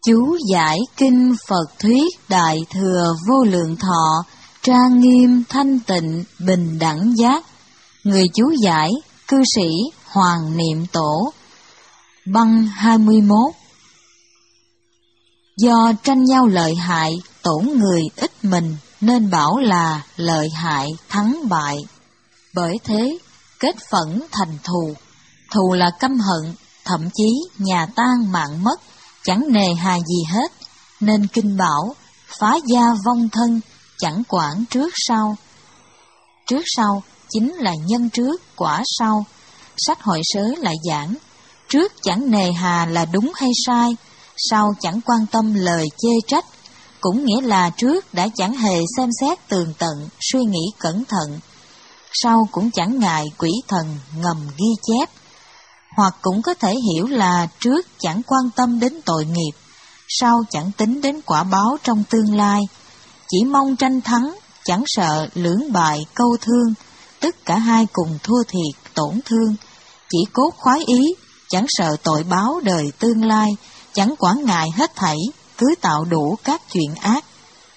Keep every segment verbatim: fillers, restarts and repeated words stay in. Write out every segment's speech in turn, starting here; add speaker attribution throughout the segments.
Speaker 1: Chú giải kinh Phật thuyết Đại Thừa Vô Lượng Thọ, trang nghiêm thanh tịnh bình đẳng giác. Người chú giải cư sĩ Hoàng Niệm Tổ. Băng hai mươi mốt. Do tranh nhau lợi hại, tổn người ít mình, nên bảo là lợi hại thắng bại. Bởi thế, kết phẫn thành thù. Thù là căm hận, thậm chí nhà tan mạng mất, chẳng nề hà gì hết. Nên kinh bảo, phá gia vong thân, chẳng quản trước sau. Trước sau chính là nhân trước, quả sau. Sách Hội Sớ lại giảng, trước chẳng nề hà là đúng hay sai, sau chẳng quan tâm lời chê trách, cũng nghĩa là trước đã chẳng hề xem xét tường tận, suy nghĩ cẩn thận, sau cũng chẳng ngại quỷ thần ngầm ghi chép. Hoặc cũng có thể hiểu là trước chẳng quan tâm đến tội nghiệp, sau chẳng tính đến quả báo trong tương lai, chỉ mong tranh thắng, chẳng sợ lưỡng bại câu thương, tức cả hai cùng thua thiệt tổn thương, chỉ cốt khoái ý, chẳng sợ tội báo đời tương lai, chẳng quản ngại hết thảy, cứ tạo đủ các chuyện ác.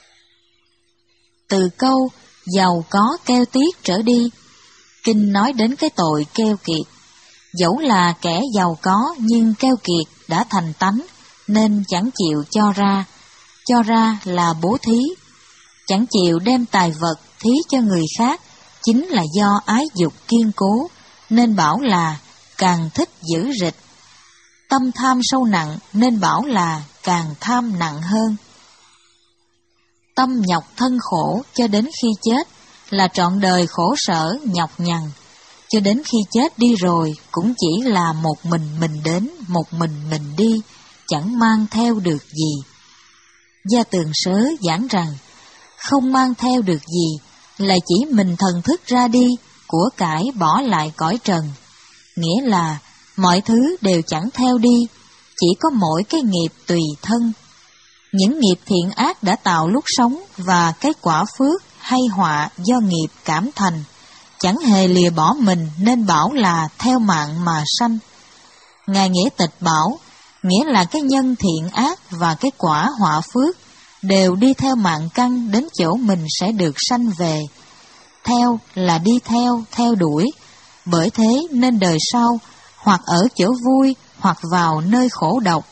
Speaker 1: Từ câu giàu có keo tiếc trở đi, kinh nói đến cái tội keo kiệt. Dẫu là kẻ giàu có nhưng keo kiệt đã thành tánh, nên chẳng chịu cho ra. Cho ra là bố thí. Chẳng chịu đem tài vật thí cho người khác, chính là do ái dục kiên cố, nên bảo là càng thích giữ rịch. Tâm tham sâu nặng nên bảo là càng tham nặng hơn. Tâm nhọc thân khổ cho đến khi chết, là trọn đời khổ sở nhọc nhằn. Cho đến khi chết đi rồi cũng chỉ là một mình mình đến, một mình mình đi, chẳng mang theo được gì. Gia Tường Sớ giảng rằng, không mang theo được gì là chỉ mình thần thức ra đi, của cải bỏ lại cõi trần. Nghĩa là mọi thứ đều chẳng theo đi, chỉ có mỗi cái nghiệp tùy thân. Những nghiệp thiện ác đã tạo lúc sống và cái quả phước hay họa do nghiệp cảm thành, chẳng hề lìa bỏ mình, nên bảo là theo mạng mà sanh. Ngài Nghĩa Tịch bảo, nghĩa là cái nhân thiện ác và cái quả họa phước đều đi theo mạng căn đến chỗ mình sẽ được sanh về. Theo là đi theo, theo đuổi, bởi thế nên đời sau hoặc ở chỗ vui hoặc vào nơi khổ độc.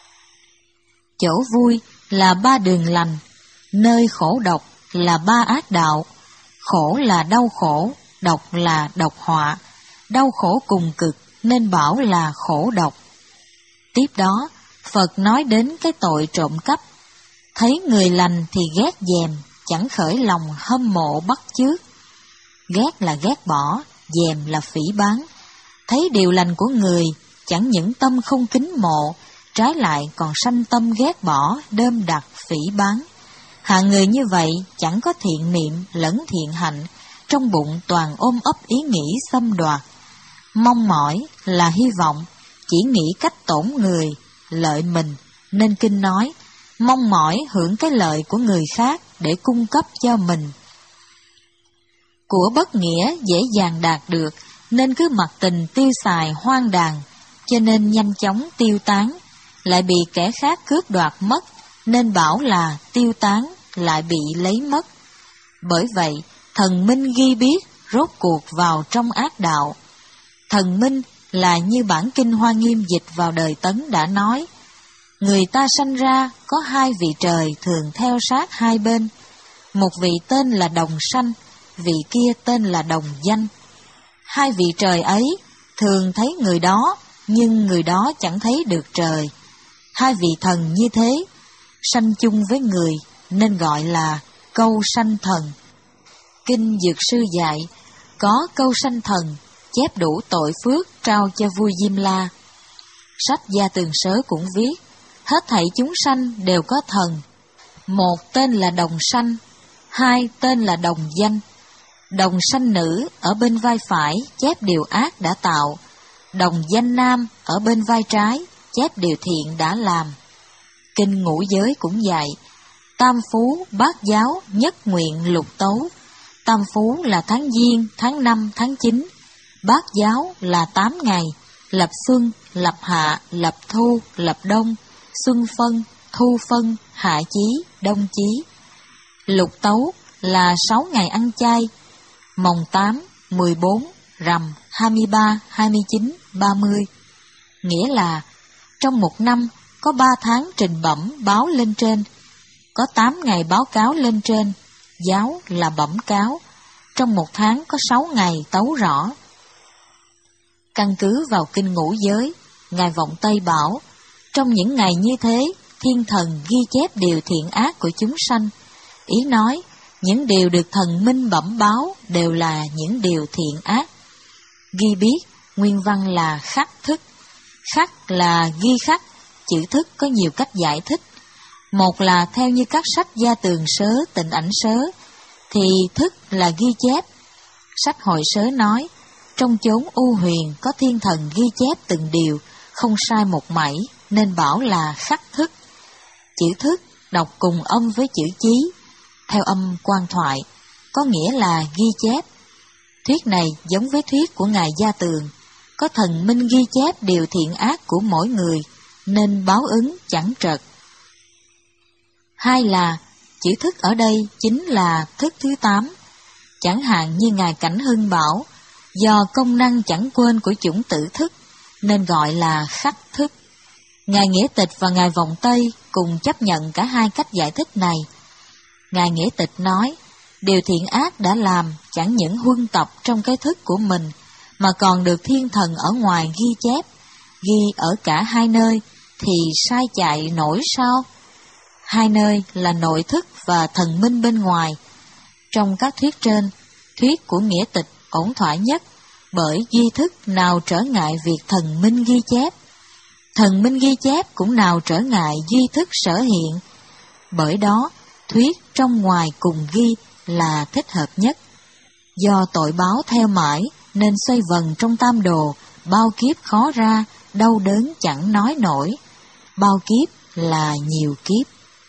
Speaker 1: Chỗ vui là ba đường lành, nơi khổ độc là ba ác đạo. Khổ là đau khổ, độc là độc họa, đau khổ cùng cực nên bảo là khổ độc. Tiếp đó, Phật nói đến cái tội trộm cắp. Thấy người lành thì ghét dèm, chẳng khởi lòng hâm mộ bắt chước. Ghét là ghét bỏ, dèm là phỉ báng. Thấy điều lành của người, chẳng những tâm không kính mộ, trái lại còn sanh tâm ghét bỏ, đơm đặt phỉ báng. Hạng người như vậy chẳng có thiện niệm lẫn thiện hạnh, trong bụng toàn ôm ấp ý nghĩ xâm đoạt. Mong mỏi là hy vọng, chỉ nghĩ cách tổn người, lợi mình, nên kinh nói, mong mỏi hưởng cái lợi của người khác để cung cấp cho mình. Của bất nghĩa dễ dàng đạt được, nên cứ mặc tình tiêu xài hoang đàn, cho nên nhanh chóng tiêu tán, lại bị kẻ khác cướp đoạt mất, nên bảo là tiêu tán, lại bị lấy mất. Bởi vậy, thần minh ghi biết, rốt cuộc vào trong ác đạo. Thần minh là như bản kinh Hoa Nghiêm dịch vào đời Tấn đã nói, người ta sanh ra có hai vị trời thường theo sát hai bên, một vị tên là đồng sanh, vị kia tên là đồng danh. Hai vị trời ấy thường thấy người đó, nhưng người đó chẳng thấy được trời. Hai vị thần như thế, sanh chung với người, nên gọi là câu sanh thần. Kinh Dược Sư dạy, có câu sanh thần, chép đủ tội phước trao cho vua Diêm La. Sách Gia Tường Sớ cũng viết, hết thảy chúng sanh đều có thần. Một tên là đồng sanh, hai tên là đồng danh. Đồng sanh nữ ở bên vai phải chép điều ác đã tạo, đồng danh nam ở bên vai trái chép điều thiện đã làm. Kinh Ngũ Giới cũng dạy, tam phú bát giáo nhất nguyện lục tấu. Tam phú là tháng Giêng, tháng năm, tháng chín. Bát giáo là tám ngày, lập xuân, lập hạ, lập thu, lập đông, xuân phân, thu phân, hạ chí, đông chí. Lục tấu là sáu ngày ăn chay, mồng tám, mười bốn, rằm, hai mươi ba, hai mươi chín, ba mươi. Nghĩa là trong một năm có ba tháng trình bẩm báo lên trên, có tám ngày báo cáo lên trên, giáo là bẩm cáo. Trong một tháng có sáu ngày tấu rõ. Căn cứ vào kinh Ngũ Giới, Ngài Vọng Tây bảo, trong những ngày như thế, thiên thần ghi chép điều thiện ác của chúng sanh. Ý nói, những điều được thần minh bẩm báo đều là những điều thiện ác. Ghi biết, nguyên văn là khắc thức. Khắc là ghi khắc, chữ thức có nhiều cách giải thích. Một là theo như các sách Gia Tường Sớ, Tịnh Ảnh Sớ, thì thức là ghi chép. Sách Hội Sớ nói, trong chốn u huyền có thiên thần ghi chép từng điều, không sai một mảy, nên bảo là khắc thức. Chữ thức đọc cùng âm với chữ chí, theo âm quan thoại, có nghĩa là ghi chép. Thuyết này giống với thuyết của Ngài Gia Tường, có thần minh ghi chép điều thiện ác của mỗi người, nên báo ứng chẳng trật. Hai là, chữ thức ở đây chính là thức thứ tám. Chẳng hạn như Ngài Cảnh Hưng bảo, do công năng chẳng quên của chủng tử thức, nên gọi là khắc thức. Ngài Nghĩa Tịch và Ngài Vọng Tây cùng chấp nhận cả hai cách giải thích này. Ngài Nghĩa Tịch nói, điều thiện ác đã làm chẳng những huân tập trong cái thức của mình, mà còn được thiên thần ở ngoài ghi chép, ghi ở cả hai nơi, thì sai chạy nổi sao? Hai nơi là nội thức và thần minh bên ngoài. Trong các thuyết trên, thuyết của Nghĩa Tịch ổn thỏa nhất, bởi duy thức nào trở ngại việc thần minh ghi chép. Thần minh ghi chép cũng nào trở ngại duy thức sở hiện. Bởi đó, thuyết trong ngoài cùng ghi là thích hợp nhất. Do tội báo theo mãi, nên xoay vần trong tam đồ, bao kiếp khó ra, đau đớn chẳng nói nổi. Bao kiếp là nhiều kiếp.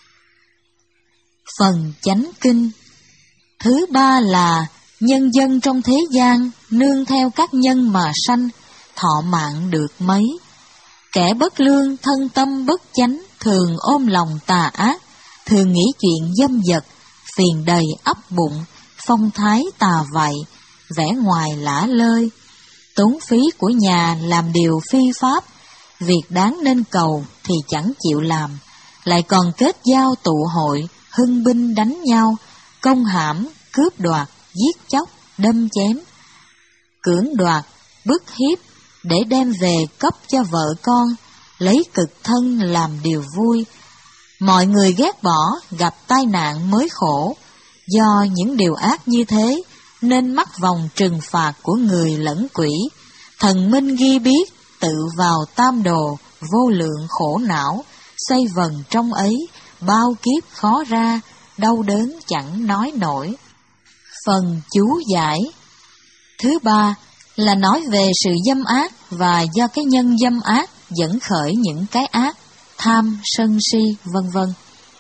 Speaker 1: Phần chánh kinh. Thứ ba là nhân dân trong thế gian nương theo các nhân mà sanh, thọ mạng được mấy. Kẻ bất lương thân tâm bất chánh, thường ôm lòng tà ác, thường nghĩ chuyện dâm dật, phiền đầy ấp bụng, phong thái tà vậy, vẻ ngoài lả lơi. Tốn phí của nhà làm điều phi pháp, việc đáng nên cầu thì chẳng chịu làm, lại còn kết giao tụ hội, hưng binh đánh nhau, công hãm, cướp đoạt, giết chóc, đâm chém, cưỡng đoạt, bức hiếp, để đem về cấp cho vợ con, lấy cực thân làm điều vui. Mọi người ghét bỏ, gặp tai nạn mới khổ. Do những điều ác như thế, nên mắc vòng trừng phạt của người lẫn quỷ. Thần minh ghi biết, tự vào tam đồ, vô lượng khổ não, xoay vần trong ấy, bao kiếp khó ra, đau đớn chẳng nói nổi. Phần chú giải. Thứ ba là nói về sự dâm ác và do cái nhân dâm ác dẫn khởi những cái ác, tham, sân si, vân vân.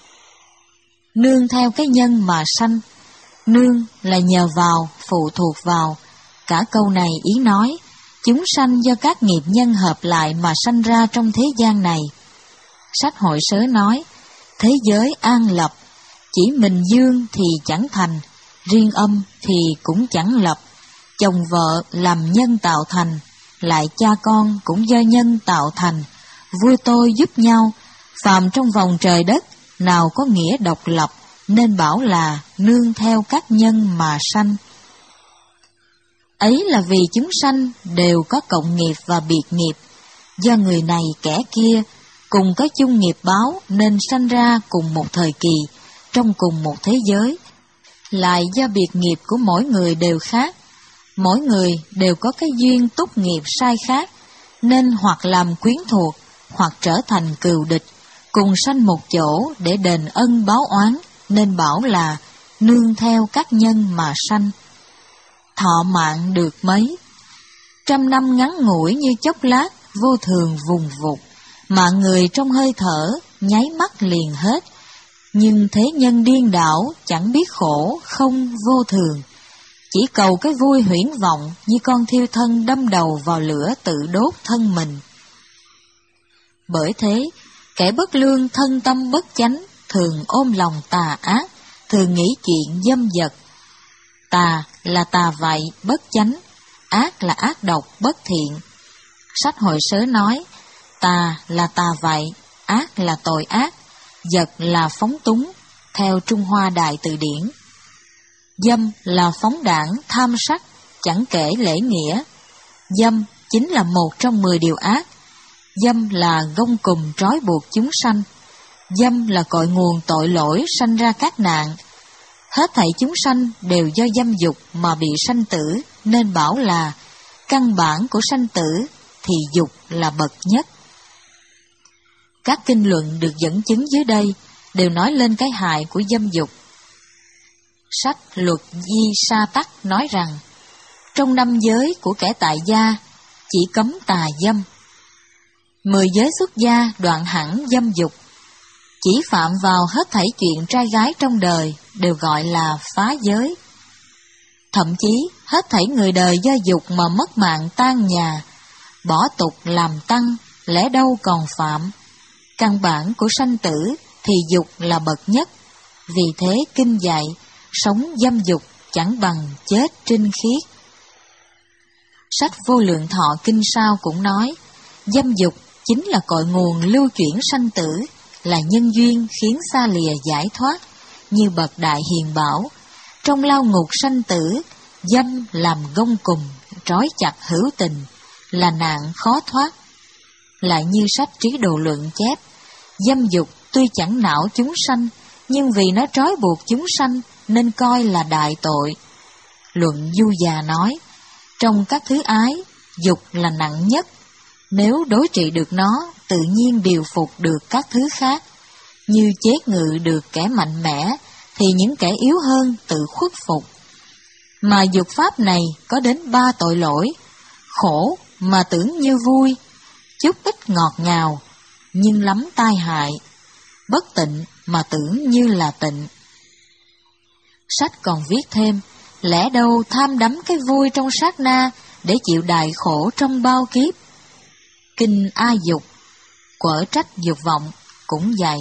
Speaker 1: Nương theo cái nhân mà sanh. Nương là nhờ vào, phụ thuộc vào. Cả câu này ý nói, chúng sanh do các nghiệp nhân hợp lại mà sanh ra trong thế gian này. Sách Hội Sớ nói, thế giới an lập, chỉ mình dương thì chẳng thành, riêng âm thì cũng chẳng lập. Chồng vợ làm nhân tạo thành, lại cha con cũng do nhân tạo thành. Vua tôi giúp nhau, phàm trong vòng trời đất, nào có nghĩa độc lập, nên bảo là nương theo các nhân mà sanh. Ấy là vì chúng sanh đều có cộng nghiệp và biệt nghiệp, do người này kẻ kia cùng có chung nghiệp báo nên sanh ra cùng một thời kỳ, trong cùng một thế giới. Lại do biệt nghiệp của mỗi người đều khác, mỗi người đều có cái duyên túc nghiệp sai khác, nên hoặc làm quyến thuộc, hoặc trở thành cừu địch, cùng sanh một chỗ để đền ân báo oán, nên bảo là nương theo các nhân mà sanh. Thọ mạng được mấy. Trăm năm ngắn ngủi như chốc lát, vô thường vùng vụt, mạng người trong hơi thở, nháy mắt liền hết. Nhưng thế nhân điên đảo, chẳng biết khổ, không vô thường. Chỉ cầu cái vui huyễn vọng, như con thiêu thân đâm đầu vào lửa tự đốt thân mình. Bởi thế, Kẻ bất lương thân tâm bất chánh, thường ôm lòng tà ác, thường nghĩ chuyện dâm dật. Tà là tà vậy, bất chánh, ác là ác độc, bất thiện. Sách Hội Sớ nói, tà là tà vậy, ác là tội ác, dật là phóng túng, theo Trung Hoa Đại Từ Điển. Dâm là phóng đãng, tham sắc, chẳng kể lễ nghĩa. Dâm chính là một trong mười điều ác. Dâm là gông cùm trói buộc chúng sanh. Dâm là cội nguồn tội lỗi sanh ra các nạn. Hết thảy chúng sanh đều do dâm dục mà bị sanh tử, nên bảo là căn bản của sanh tử thì dục là bậc nhất. Các kinh luận được dẫn chứng dưới đây đều nói lên cái hại của dâm dục. Sách Luật Di Sa Tắc nói rằng, trong năm giới của kẻ tại gia chỉ cấm tà dâm. Mười giới xuất gia đoạn hẳn dâm dục. Chỉ phạm vào hết thảy chuyện trai gái trong đời đều gọi là phá giới. Thậm chí hết thảy người đời do dục mà mất mạng tan nhà, bỏ tục làm tăng, lẽ đâu còn phạm. Căn bản của sanh tử thì dục là bậc nhất. Vì thế kinh dạy, sống dâm dục chẳng bằng chết trinh khiết. Sách Vô Lượng Thọ Kinh Sao cũng nói, dâm dục chính là cội nguồn lưu chuyển sanh tử, là nhân duyên khiến xa lìa giải thoát, như bậc đại hiền bảo. Trong lao ngục sanh tử, dâm làm gông cùm, trói chặt hữu tình, là nạn khó thoát. Lại như sách Trí Độ Luận chép, dâm dục tuy chẳng não chúng sanh, nhưng vì nó trói buộc chúng sanh nên coi là đại tội. Luận Du Già nói, trong các thứ ái, dục là nặng nhất. Nếu đối trị được nó, tự nhiên điều phục được các thứ khác. Như chế ngự được kẻ mạnh mẽ, thì những kẻ yếu hơn tự khuất phục. Mà dục pháp này có đến ba tội lỗi: khổ mà tưởng như vui, chút ít ngọt ngào nhưng lắm tai hại, bất tịnh mà tưởng như là tịnh. Sách còn viết thêm, lẽ đâu tham đắm cái vui trong sát na để chịu đại khổ trong bao kiếp. Kinh A Dục, quở trách dục vọng cũng dạy.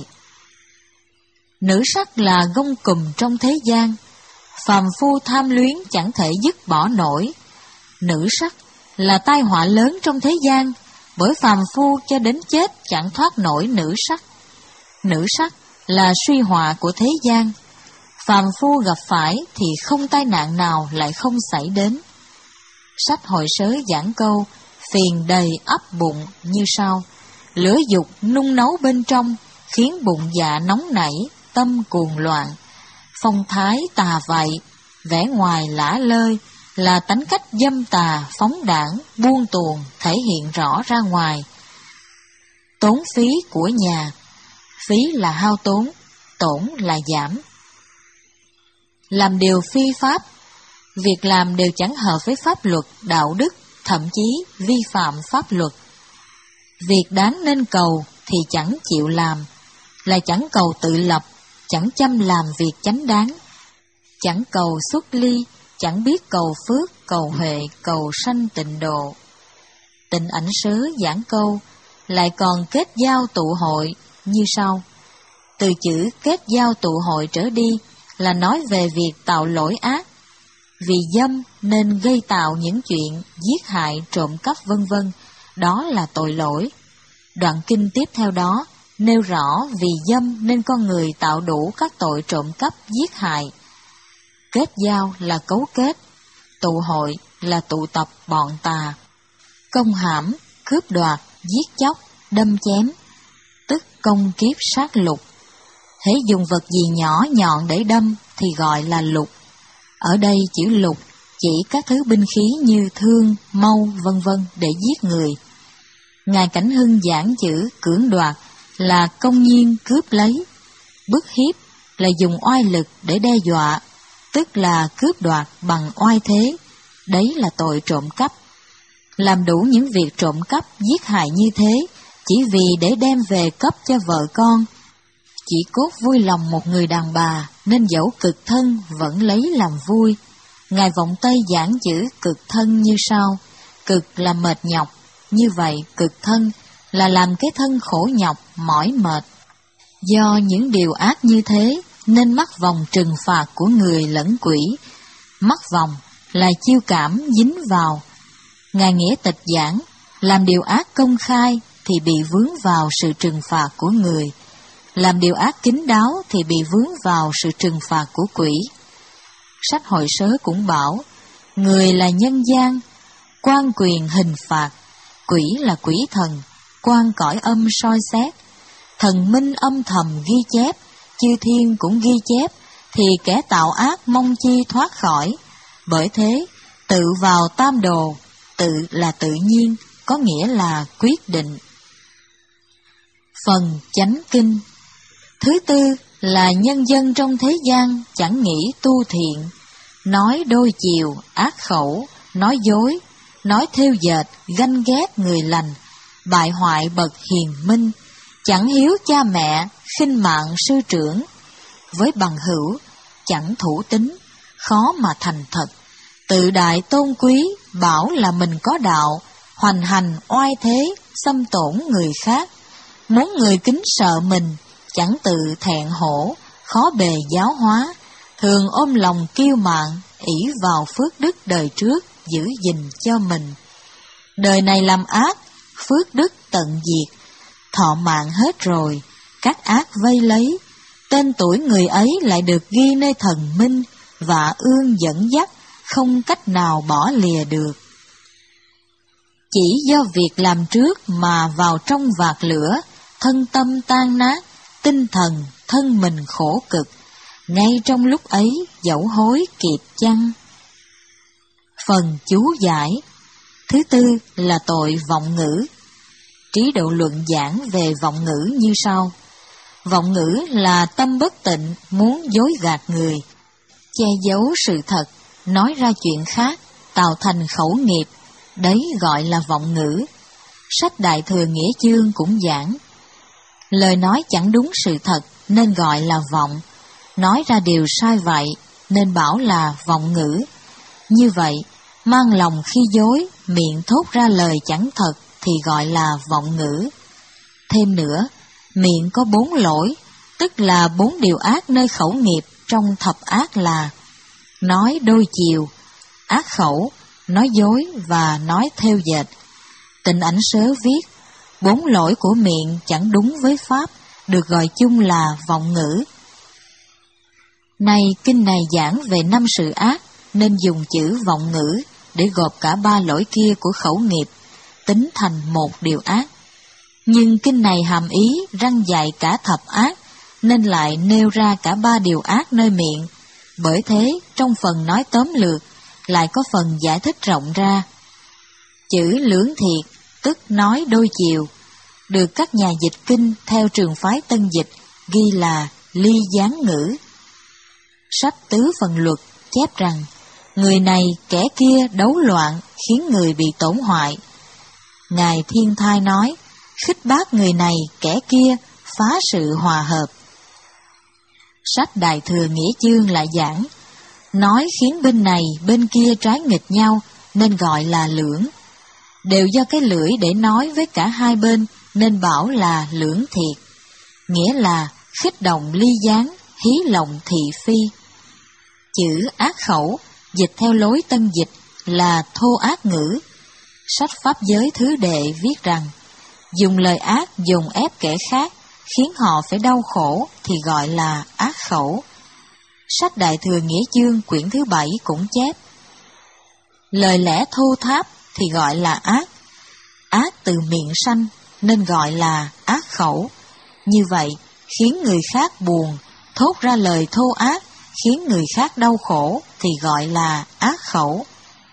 Speaker 1: Nữ sắc là gông cùm trong thế gian, phàm phu tham luyến chẳng thể dứt bỏ nổi. Nữ sắc là tai họa lớn trong thế gian, bởi phàm phu cho đến chết chẳng thoát nổi nữ sắc. Nữ sắc là suy họa của thế gian, phàm phu gặp phải thì không tai nạn nào lại không xảy đến. Sách Hội Sớ giảng câu phiền đầy ấp bụng như sau: lửa dục nung nấu bên trong, khiến bụng dạ nóng nảy, tâm cuồng loạn. Phong thái tà vậy, vẻ ngoài lả lơi, là tánh cách dâm tà, phóng đãng, buông tuồng thể hiện rõ ra ngoài. Tốn phí của nhà, phí là hao tốn, tổn là giảm. Làm điều phi pháp, việc làm đều chẳng hợp với pháp luật, đạo đức, thậm chí vi phạm pháp luật. Việc đáng nên cầu thì chẳng chịu làm, là chẳng cầu tự lập, chẳng chăm làm việc chánh đáng, chẳng cầu xuất ly, chẳng biết cầu phước, cầu huệ, cầu sanh tịnh độ. Tịnh Ảnh Sớ giảng câu lại còn kết giao tụ hội như sau. Từ chữ kết giao tụ hội trở đi là nói về việc tạo lỗi ác. Vì dâm nên gây tạo những chuyện giết hại, trộm cắp vân vân, đó là tội lỗi. Đoạn kinh tiếp theo đó nêu rõ vì dâm nên con người tạo đủ các tội trộm cắp, giết hại. Kết giao là cấu kết, tụ hội là tụ tập bọn tà, công hãm, cướp đoạt, giết chóc, đâm chém, tức công kiếp sát lục. Hễ dùng vật gì nhỏ nhọn để đâm thì gọi là lục. Ở đây chữ lục chỉ các thứ binh khí như thương, mâu, vân vân để giết người. Ngài Cảnh Hưng giảng chữ cưỡng đoạt là công nhiên cướp lấy. Bức hiếp là dùng oai lực để đe dọa, tức là cướp đoạt bằng oai thế. Đấy là tội trộm cắp. Làm đủ những việc trộm cắp, giết hại như thế chỉ vì để đem về cấp cho vợ con. Chỉ cốt vui lòng một người đàn bà nên dẫu cực thân vẫn lấy làm vui. Ngài Vọng Tây giảng chữ cực thân như sau: cực là mệt nhọc, như vậy cực thân là làm cái thân khổ nhọc, mỏi mệt. Do những điều ác như thế, nên mắc vòng trừng phạt của người lẫn quỷ. Mắc vòng là chiêu cảm dính vào. Ngài Nghĩa Tịch giảng, làm điều ác công khai thì bị vướng vào sự trừng phạt của người, làm điều ác kín đáo thì bị vướng vào sự trừng phạt của quỷ. Sách Hội Sớ cũng bảo, người là nhân gian, quan quyền hình phạt, quỷ là quỷ thần, quan cõi âm soi xét, thần minh âm thầm ghi chép, chư thiên cũng ghi chép, thì kẻ tạo ác mong chi thoát khỏi. Bởi thế, tự vào tam đồ, tự là tự nhiên, có nghĩa là quyết định. Phần chánh kinh. Thứ tư là nhân dân trong thế gian chẳng nghĩ tu thiện, nói đôi chiều, ác khẩu, nói dối, nói thêu dệt, ganh ghét người lành, bại hoại bậc hiền minh, chẳng hiếu cha mẹ, khinh mạng sư trưởng. Với bằng hữu, chẳng thủ tín, khó mà thành thật, tự đại tôn quý, bảo là mình có đạo, hoành hành oai thế, xâm tổn người khác. Muốn người kính sợ mình, chẳng tự thẹn hổ, khó bề giáo hóa, thường ôm lòng kiêu mạn, ỷ vào phước đức đời trước, giữ gìn cho mình. Đời này làm ác, phước đức tận diệt, thọ mạng hết rồi, các ác vây lấy, tên tuổi người ấy lại được ghi nơi thần minh, và ương dẫn dắt, không cách nào bỏ lìa được. Chỉ do việc làm trước mà vào trong vạt lửa, thân tâm tan nát, tinh thần, thân mình khổ cực, ngay trong lúc ấy dẫu hối kịp chăng? Phần chú giải. Thứ tư là tội vọng ngữ. Trí Độ luận giảng về vọng ngữ như sau. Vọng ngữ là tâm bất tịnh, muốn dối gạt người, che giấu sự thật, nói ra chuyện khác, tạo thành khẩu nghiệp, đấy gọi là vọng ngữ. Sách Đại Thừa Nghĩa Chương cũng giảng, lời nói chẳng đúng sự thật nên gọi là vọng, nói ra điều sai vậy nên bảo là vọng ngữ. Như vậy, mang lòng khi dối, miệng thốt ra lời chẳng thật thì gọi là vọng ngữ. Thêm nữa, miệng có bốn lỗi, tức là bốn điều ác nơi khẩu nghiệp trong thập ác là nói đôi chiều, ác khẩu, nói dối và nói thêu dệt. Tịnh Ảnh Sớ viết, bốn lỗi của miệng chẳng đúng với pháp, được gọi chung là vọng ngữ. Nay kinh này giảng về năm sự ác, nên dùng chữ vọng ngữ để gộp cả ba lỗi kia của khẩu nghiệp, tính thành một điều ác. Nhưng kinh này hàm ý răn dạy cả thập ác, nên lại nêu ra cả ba điều ác nơi miệng. Bởi thế, trong phần nói tóm lược, lại có phần giải thích rộng ra. Chữ lưỡng thiệt, tức nói đôi chiều, được các nhà dịch kinh theo trường phái Tân Dịch ghi là ly gián ngữ. Sách Tứ Phần Luật chép rằng, người này kẻ kia đấu loạn khiến người bị tổn hoại. Ngài Thiên Thai nói, khích bác người này kẻ kia phá sự hòa hợp. Sách Đại Thừa Nghĩa Chương lại giảng, nói khiến bên này bên kia trái nghịch nhau nên gọi là lưỡng. Đều do cái lưỡi để nói với cả hai bên nên bảo là lưỡng thiệt, nghĩa là khích động ly gián, hí lòng thị phi. Chữ ác khẩu, dịch theo lối Tân Dịch là thô ác ngữ. Sách Pháp Giới Thứ Đệ viết rằng, dùng lời ác dồn ép kẻ khác, khiến họ phải đau khổ thì gọi là ác khẩu. Sách Đại Thừa Nghĩa Chương quyển thứ bảy cũng chép, lời lẽ thô tháp thì gọi là ác, ác từ miệng sanh nên gọi là ác khẩu. Như vậy, khiến người khác buồn, thốt ra lời thô ác, khiến người khác đau khổ thì gọi là ác khẩu.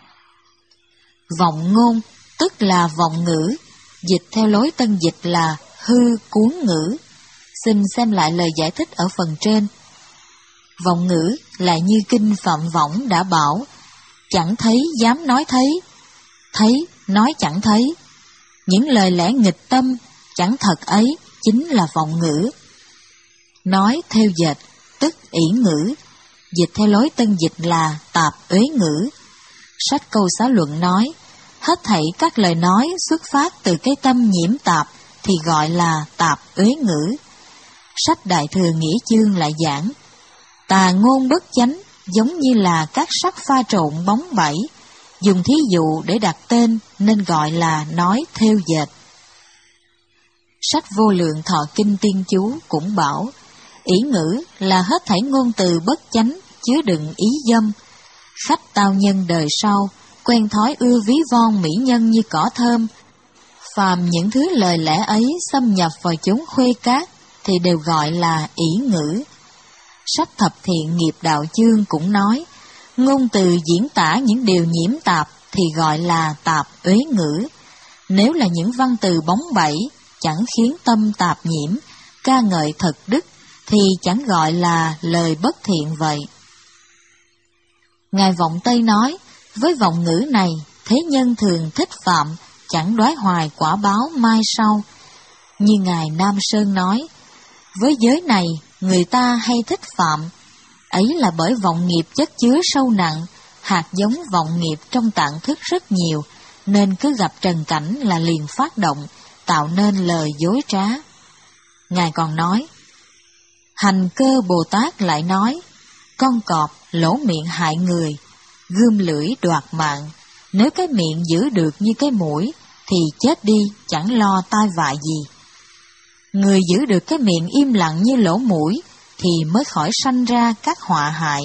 Speaker 1: Vọng ngôn, tức là vọng ngữ, dịch theo lối Tân Dịch là hư cuốn ngữ. Xin xem lại lời giải thích ở phần trên. Vọng ngữ là như kinh Phạm Võng đã bảo, chẳng thấy dám nói thấy, thấy nói chẳng thấy. Những lời lẽ nghịch tâm, chẳng thật ấy chính là vọng ngữ. Nói theo dệt, tức ỷ ngữ, dịch theo lối Tân Dịch là tạp uế ngữ. Sách Câu Xá Luận nói, hết thảy các lời nói xuất phát từ cái tâm nhiễm tạp thì gọi là tạp uế ngữ. Sách Đại Thừa Nghĩa Chương lại giảng, tà ngôn bất chánh giống như là các sắc pha trộn bóng bẩy, dùng thí dụ để đặt tên nên gọi là nói thêu dệt. Sách Vô Lượng Thọ Kinh Tiên Chú cũng bảo, ỷ ngữ là hết thảy ngôn từ bất chánh, chứa đựng ý dâm. Khách tao nhân đời sau, quen thói ưa ví von mỹ nhân như cỏ thơm. Phàm những thứ lời lẽ ấy xâm nhập vào chốn khuê cát, thì đều gọi là ỷ ngữ. Sách Thập Thiện Nghiệp Đạo Chương cũng nói, ngôn từ diễn tả những điều nhiễm tạp thì gọi là tạp uế ngữ. Nếu là những văn từ bóng bẩy, chẳng khiến tâm tạp nhiễm, ca ngợi thật đức, thì chẳng gọi là lời bất thiện vậy. Ngài Vọng Tây nói, với vọng ngữ này, thế nhân thường thích phạm, chẳng đoái hoài quả báo mai sau. Như Ngài Nam Sơn nói, với giới này, người ta hay thích phạm, ấy là bởi vọng nghiệp chất chứa sâu nặng, hạt giống vọng nghiệp trong tạng thức rất nhiều, nên cứ gặp trần cảnh là liền phát động, tạo nên lời dối trá. Ngài còn nói, Hành Cơ Bồ Tát lại nói, con cọp lỗ miệng hại người, gươm lưỡi đoạt mạng, nếu cái miệng giữ được như cái mũi, thì chết đi chẳng lo tai vạ gì. Người giữ được cái miệng im lặng như lỗ mũi, thì mới khỏi sanh ra các họa hại.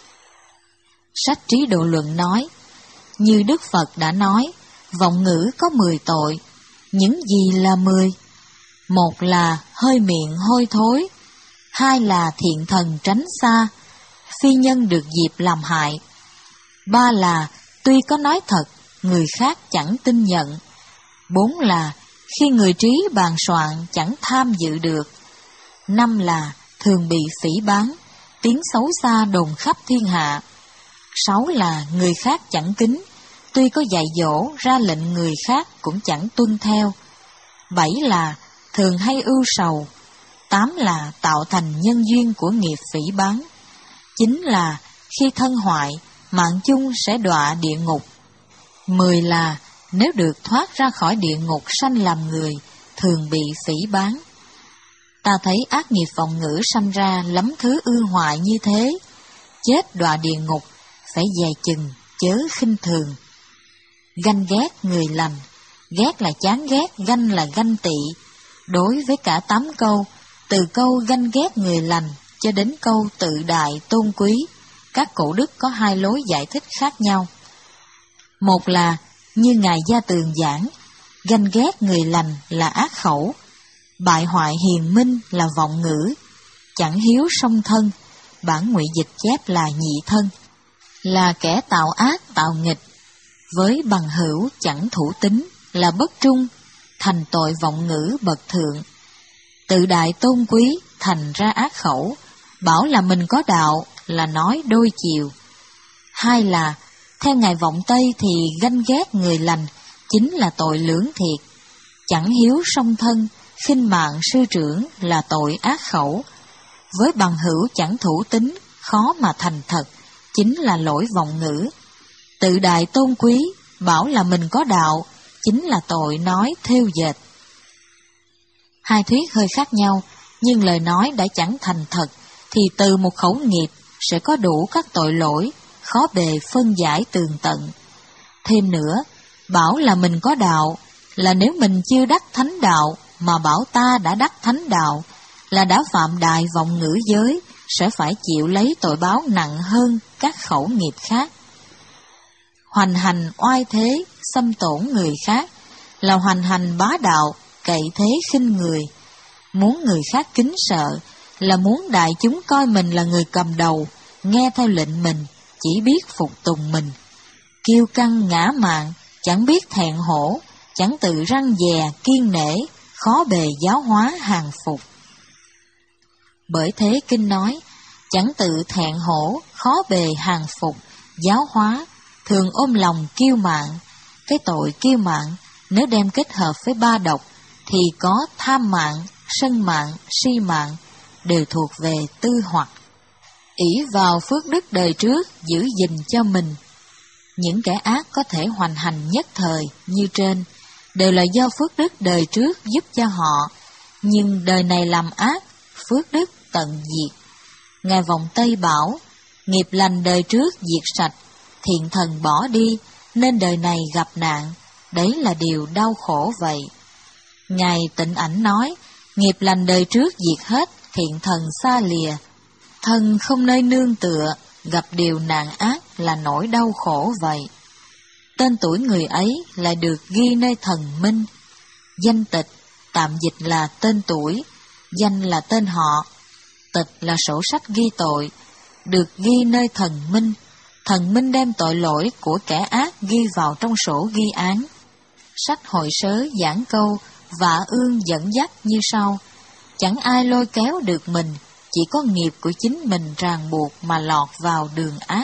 Speaker 1: Sách Trí Độ Luận nói, như Đức Phật đã nói, vọng ngữ có mười tội. Những gì là mười? Một là hơi miệng hôi thối, hai là thiện thần tránh xa, phi nhân được dịp làm hại, ba là tuy có nói thật, người khác chẳng tin nhận, bốn là khi người trí bàn soạn chẳng tham dự được, năm là thường bị phỉ báng, tiếng xấu xa đồn khắp thiên hạ, sáu là người khác chẳng kính, tuy có dạy dỗ ra lệnh người khác cũng chẳng tuân theo, bảy là thường hay ưu sầu, tám là tạo thành nhân duyên của nghiệp phỉ báng, chín là khi thân hoại, mạng chung sẽ đọa địa ngục, mười là nếu được thoát ra khỏi địa ngục sanh làm người, thường bị phỉ báng. Ta thấy ác nghiệp vọng ngữ sanh ra lắm thứ ư hoại như thế, chết đọa địa ngục, phải dè chừng, chớ khinh thường. Ganh ghét người lành, ghét là chán ghét, ganh là ganh tị. Đối với cả tám câu, từ câu ganh ghét người lành cho đến câu tự đại tôn quý, các cổ đức có hai lối giải thích khác nhau. Một là, như Ngài Gia Tường giảng, ganh ghét người lành là ác khẩu, bại hoại hiền minh là vọng ngữ, chẳng hiếu song thân, bản ngụy dịch chép là nhị thân, là kẻ tạo ác tạo nghịch, với bằng hữu chẳng thủ tín, là bất trung, thành tội vọng ngữ bậc thượng. Tự đại tôn quý, thành ra ác khẩu, bảo là mình có đạo, là nói đôi chiều. Hai là, theo Ngài Vọng Tây thì ganh ghét người lành chính là tội lưỡng thiệt, chẳng hiếu song thân, khinh mạng sư trưởng là tội ác khẩu, với bằng hữu chẳng thủ tín, khó mà thành thật, chính là lỗi vọng ngữ. Tự đại tôn quý, bảo là mình có đạo, chính là tội nói thêu dệt. Hai thuyết hơi khác nhau, nhưng lời nói đã chẳng thành thật, thì từ một khẩu nghiệp sẽ có đủ các tội lỗi, khó bề phân giải tường tận. Thêm nữa, bảo là mình có đạo, là nếu mình chưa đắc thánh đạo, mà bảo ta đã đắc thánh đạo, là đã phạm đại vọng ngữ giới, sẽ phải chịu lấy tội báo nặng hơn các khẩu nghiệp khác. Hoành hành oai thế, xâm tổn người khác, là hoành hành bá đạo, cậy thế khinh người. Muốn người khác kính sợ, là muốn đại chúng coi mình là người cầm đầu, nghe theo lệnh mình, chỉ biết phục tùng mình. Kiêu căng ngã mạn, chẳng biết thẹn hổ, chẳng tự răn dè kiên nể, khó bề giáo hóa hàng phục. Bởi thế kinh nói, chẳng tự thẹn hổ, khó bề hàng phục, giáo hóa, thường ôm lòng kiêu mạn. Cái tội kiêu mạn, nếu đem kết hợp với ba độc, thì có tham mạn, sân mạn, si mạn, đều thuộc về tư hoặc. Ỷ vào phước đức đời trước giữ gìn cho mình. Những kẻ ác có thể hoành hành nhất thời như trên, đều là do phước đức đời trước giúp cho họ, nhưng đời này làm ác, phước đức tận diệt. Ngài Vọng Tây bảo, nghiệp lành đời trước diệt sạch, thiện thần bỏ đi, nên đời này gặp nạn, đấy là điều đau khổ vậy. Ngài Tịnh Ảnh nói, nghiệp lành đời trước diệt hết, thiện thần xa lìa, thần không nơi nương tựa, gặp điều nạn ác là nỗi đau khổ vậy. Tên tuổi người ấy lại được ghi nơi thần minh. Danh tịch tạm dịch là tên tuổi, danh là tên họ, tịch là sổ sách ghi tội, được ghi nơi thần minh. Thần minh đem tội lỗi của kẻ ác ghi vào trong sổ ghi án. Sách hội sớ giảng câu vạ ương dẫn dắt như sau: chẳng ai lôi kéo được mình, chỉ có nghiệp của chính mình ràng buộc mà lọt vào đường ác.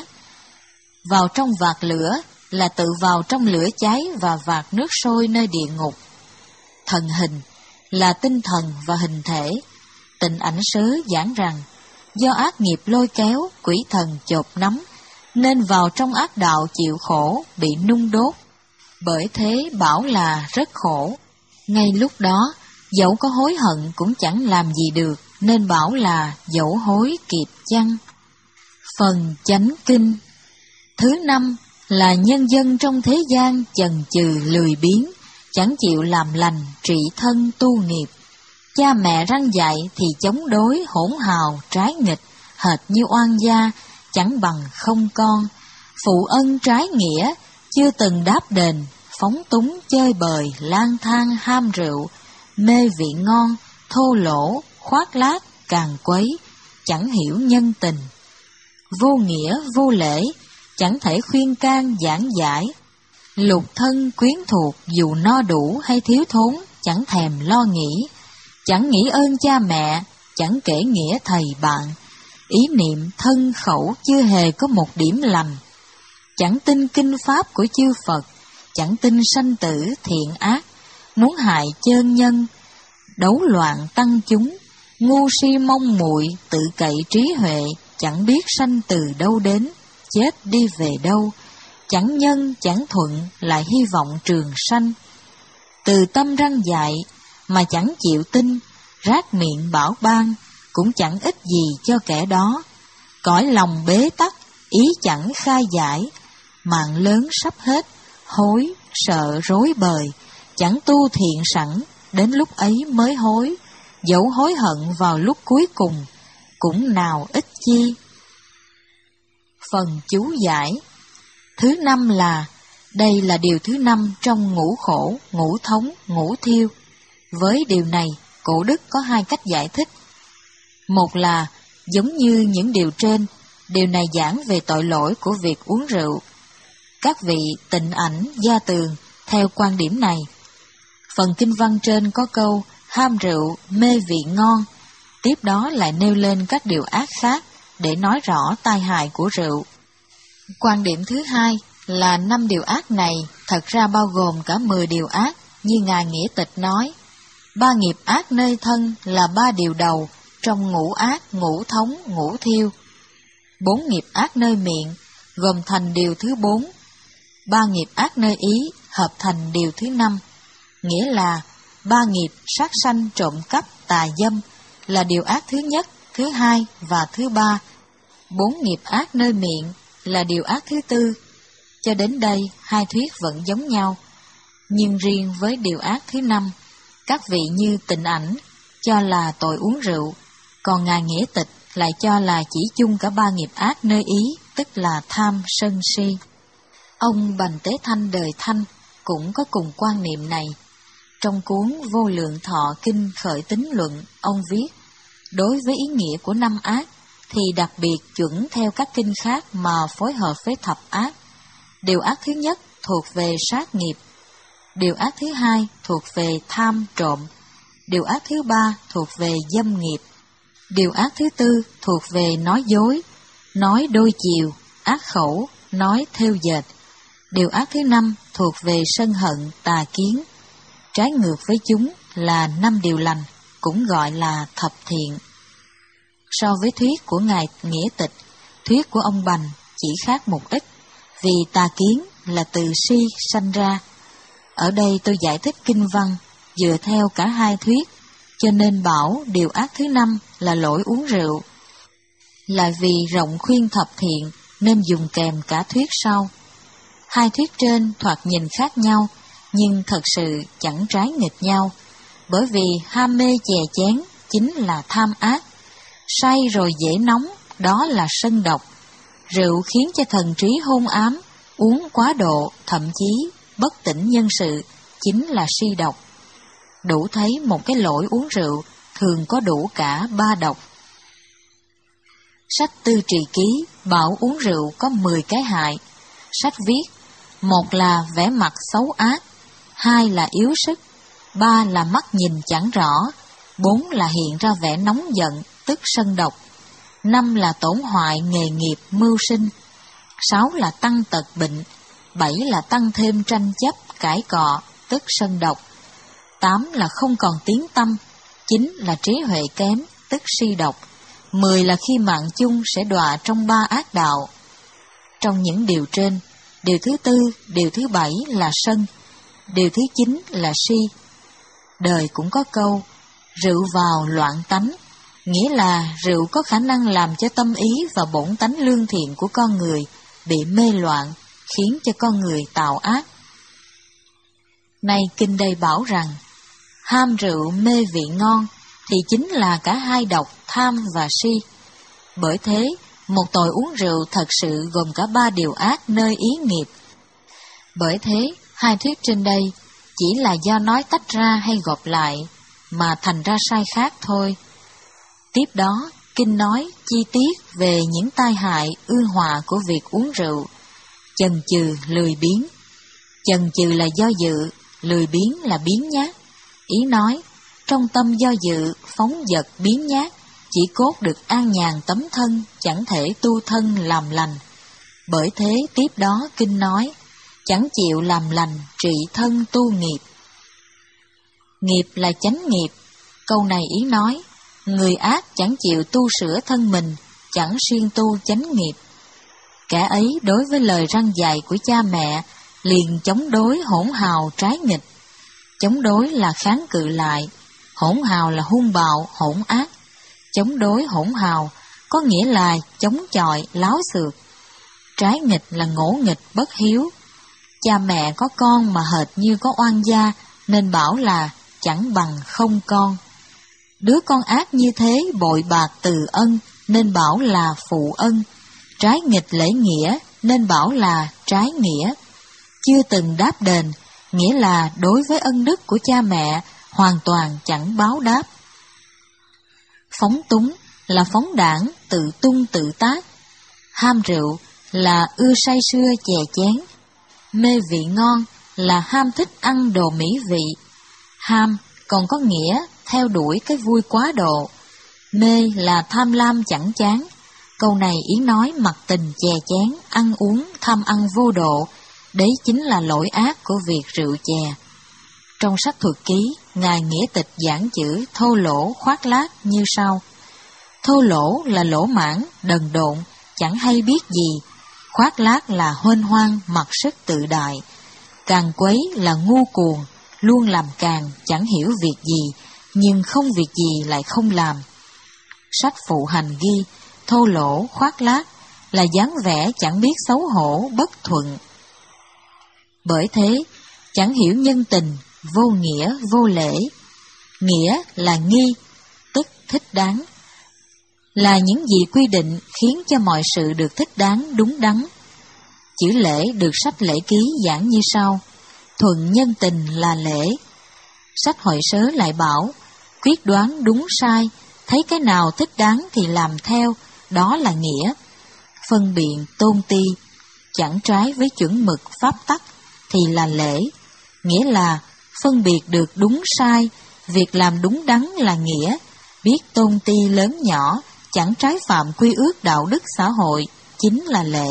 Speaker 1: Vào trong vạt lửa là tự vào trong lửa cháy và vạt nước sôi nơi địa ngục. Thần hình là tinh thần và hình thể. Tịnh Ảnh sớ giảng rằng, do ác nghiệp lôi kéo, quỷ thần chộp nắm, nên vào trong ác đạo chịu khổ, bị nung đốt. Bởi thế bảo là rất khổ. Ngay lúc đó, dẫu có hối hận cũng chẳng làm gì được, nên bảo là dẫu hối kịp chăng. Phần chánh kinh. Thứ năm là nhân dân trong thế gian chần chừ lười biếng, chẳng chịu làm lành trị thân tu nghiệp. Cha mẹ răn dạy thì chống đối hỗn hào trái nghịch, hệt như oan gia, chẳng bằng không con. Phụ ân trái nghĩa, chưa từng đáp đền, phóng túng chơi bời, lang thang ham rượu, mê vị ngon, thô lỗ, khoác lác, càn quấy, chẳng hiểu nhân tình. Vô nghĩa, vô lễ, chẳng thể khuyên can giảng giải. Lục thân quyến thuộc, dù no đủ hay thiếu thốn, chẳng thèm lo nghĩ. Chẳng nghĩ ơn cha mẹ, chẳng kể nghĩa thầy bạn. Ý niệm thân khẩu chưa hề có một điểm lành. Chẳng tin kinh pháp của chư Phật, chẳng tin sanh tử thiện ác, muốn hại chơn nhân, đấu loạn tăng chúng. Ngu si mong muội, tự cậy trí huệ, chẳng biết sanh từ đâu đến, chết đi về đâu. Chẳng nhân chẳng thuận, lại hy vọng trường sanh. Từ tâm răn dạy mà chẳng chịu tin, rát miệng bảo ban, cũng chẳng ích gì cho kẻ đó. Cõi lòng bế tắc, ý chẳng khai giải, mạng lớn sắp hết, hối sợ rối bời, chẳng tu thiện sẵn, đến lúc ấy mới hối. Dẫu hối hận vào lúc cuối cùng, cũng nào ích chi. Phần chú giải. Thứ năm là, đây là điều thứ năm trong ngũ khổ, ngũ thống, ngũ thiêu. Với điều này, cổ đức có hai cách giải thích. Một là, giống như những điều trên, điều này giảng về tội lỗi của việc uống rượu. Các vị Tịnh Ảnh, Gia Tường theo quan điểm này. Phần kinh văn trên có câu ham rượu, mê vị ngon, tiếp đó lại nêu lên các điều ác khác để nói rõ tai hại của rượu. Quan điểm thứ hai là năm điều ác này thật ra bao gồm cả mười điều ác, như Ngài Nghĩa Tịch nói. Ba nghiệp ác nơi thân là ba điều đầu trong ngũ ác, ngũ thống, ngũ thiêu. Bốn nghiệp ác nơi miệng gồm thành điều thứ bốn. Ba nghiệp ác nơi ý hợp thành điều thứ năm. Nghĩa là ba nghiệp sát sanh, trộm cắp, tà dâm là điều ác thứ nhất, thứ hai và thứ ba. Bốn nghiệp ác nơi miệng là điều ác thứ tư. Cho đến đây, hai thuyết vẫn giống nhau. Nhưng riêng với điều ác thứ năm, các vị như Tịnh Ảnh cho là tội uống rượu, còn Ngài Nghĩa Tịch lại cho là chỉ chung cả ba nghiệp ác nơi ý, tức là tham, sân, si. Ông Bành Tế Thanh đời Thanh cũng có cùng quan niệm này. Trong cuốn Vô Lượng Thọ Kinh Khởi Tín Luận, ông viết, đối với ý nghĩa của năm ác, thì đặc biệt chuẩn theo các kinh khác mà phối hợp với thập ác. Điều ác thứ nhất thuộc về sát nghiệp. Điều ác thứ hai thuộc về tham trộm. Điều ác thứ ba thuộc về dâm nghiệp. Điều ác thứ tư thuộc về nói dối, nói đôi chiều, ác khẩu, nói thêu dệt. Điều ác thứ năm thuộc về sân hận, tà kiến. Trái ngược với chúng là năm điều lành, cũng gọi là thập thiện. So với thuyết của Ngài Nghĩa Tịch, thuyết của ông Bành chỉ khác một ít, vì tà kiến là từ si sanh ra. Ở đây tôi giải thích kinh văn, dựa theo cả hai thuyết, cho nên bảo điều ác thứ năm là lỗi uống rượu. Lại vì rộng khuyên thập thiện nên dùng kèm cả thuyết sau. Hai thuyết trên thoạt nhìn khác nhau, nhưng thật sự chẳng trái nghịch nhau, bởi vì ham mê chè chén chính là tham ác, say rồi dễ nóng đó là sân độc, rượu khiến cho thần trí hôn ám, uống quá độ thậm chí bất tỉnh nhân sự chính là si độc. Đủ thấy một cái lỗi uống rượu thường có đủ cả ba độc. Sách Tư Trì Ký bảo uống rượu có mười cái hại. Sách viết, một là vẻ mặt xấu ác, hai là yếu sức, ba là mắt nhìn chẳng rõ, bốn là hiện ra vẻ nóng giận, tức sân độc, năm là tổn hoại nghề nghiệp mưu sinh, sáu là tăng tật bệnh, bảy là tăng thêm tranh chấp, cãi cọ, tức sân độc, tám là không còn tiếng tăm, chín là trí huệ kém, tức si độc, mười là khi mạng chung sẽ đọa trong ba ác đạo. Trong những điều trên, điều thứ tư, điều thứ bảy là sân, điều thứ chín là si. Đời cũng có câu, rượu vào loạn tánh, nghĩa là rượu có khả năng làm cho tâm ý và bổn tánh lương thiện của con người bị mê loạn, khiến cho con người tạo ác. Nay kinh đây bảo rằng, ham rượu mê vị ngon thì chính là cả hai độc tham và si. Bởi thế, một tội uống rượu thật sự gồm cả ba điều ác nơi ý nghiệp. Bởi thế, hai thuyết trên đây chỉ là do nói tách ra hay gộp lại, mà thành ra sai khác thôi. Tiếp đó, kinh nói chi tiết về những tai hại ư họa của việc uống rượu. Chần chừ lười biếng. Chần chừ là do dự, lười biếng là biếng nhác. Ý nói, trong tâm do dự, phóng dật biếng nhác, chỉ cốt được an nhàn tấm thân, chẳng thể tu thân làm lành. Bởi thế tiếp đó kinh nói, chẳng chịu làm lành, trị thân tu nghiệp. Nghiệp là chánh nghiệp. Câu này ý nói, người ác chẳng chịu tu sửa thân mình, chẳng siêng tu chánh nghiệp. Kẻ ấy đối với lời răn dạy của cha mẹ, liền chống đối hỗn hào trái nghịch. Chống đối là kháng cự lại, hỗn hào là hung bạo, hỗn ác. Chống đối hỗn hào có nghĩa là chống chọi, láo xược. Trái nghịch là ngỗ nghịch, bất hiếu. Cha mẹ có con mà hệt như có oan gia, nên bảo là chẳng bằng không con. Đứa con ác như thế bội bạc từ ân, nên bảo là phụ ân. Trái nghịch lễ nghĩa, nên bảo là trái nghĩa. Chưa từng đáp đền, nghĩa là đối với ân đức của cha mẹ, hoàn toàn chẳng báo đáp. Phóng túng là phóng đảng, tự tung tự tác. Ham rượu là ưa say sưa chè chén. Mê vị ngon là ham thích ăn đồ mỹ vị. Ham còn có nghĩa theo đuổi cái vui quá độ. Mê là tham lam chẳng chán. Câu này ý nói mặc tình chè chén, ăn uống, tham ăn vô độ. Đấy chính là lỗi ác của việc rượu chè. Trong sách Thuật Ký, Ngài Nghĩa Tịch giảng chữ thô lỗ khoác lác như sau. Thô lỗ là lỗ mãn, đần độn, chẳng hay biết gì. Khoác lác là huênh hoang, mặc sức tự đại. Càng quấy là ngu cuồng, luôn làm càng, chẳng hiểu việc gì, nhưng không việc gì lại không làm. Sách Phụ Hành ghi, thô lỗ khoác lác là dáng vẻ chẳng biết xấu hổ, bất thuận. Bởi thế, chẳng hiểu nhân tình, vô nghĩa, vô lễ. Nghĩa là nghi, tức thích đáng. Là những gì quy định khiến cho mọi sự được thích đáng, đúng đắn. Chữ lễ được sách Lễ Ký giảng như sau. Thuận nhân tình là lễ. Sách Hội Sớ lại bảo, quyết đoán đúng sai, thấy cái nào thích đáng thì làm theo, đó là nghĩa. Phân biện tôn ti, chẳng trái với chuẩn mực pháp tắc, thì là lễ. Nghĩa là phân biệt được đúng sai, việc làm đúng đắn là nghĩa, biết tôn ti lớn nhỏ, chẳng trái phạm quy ước đạo đức xã hội, chính là lễ.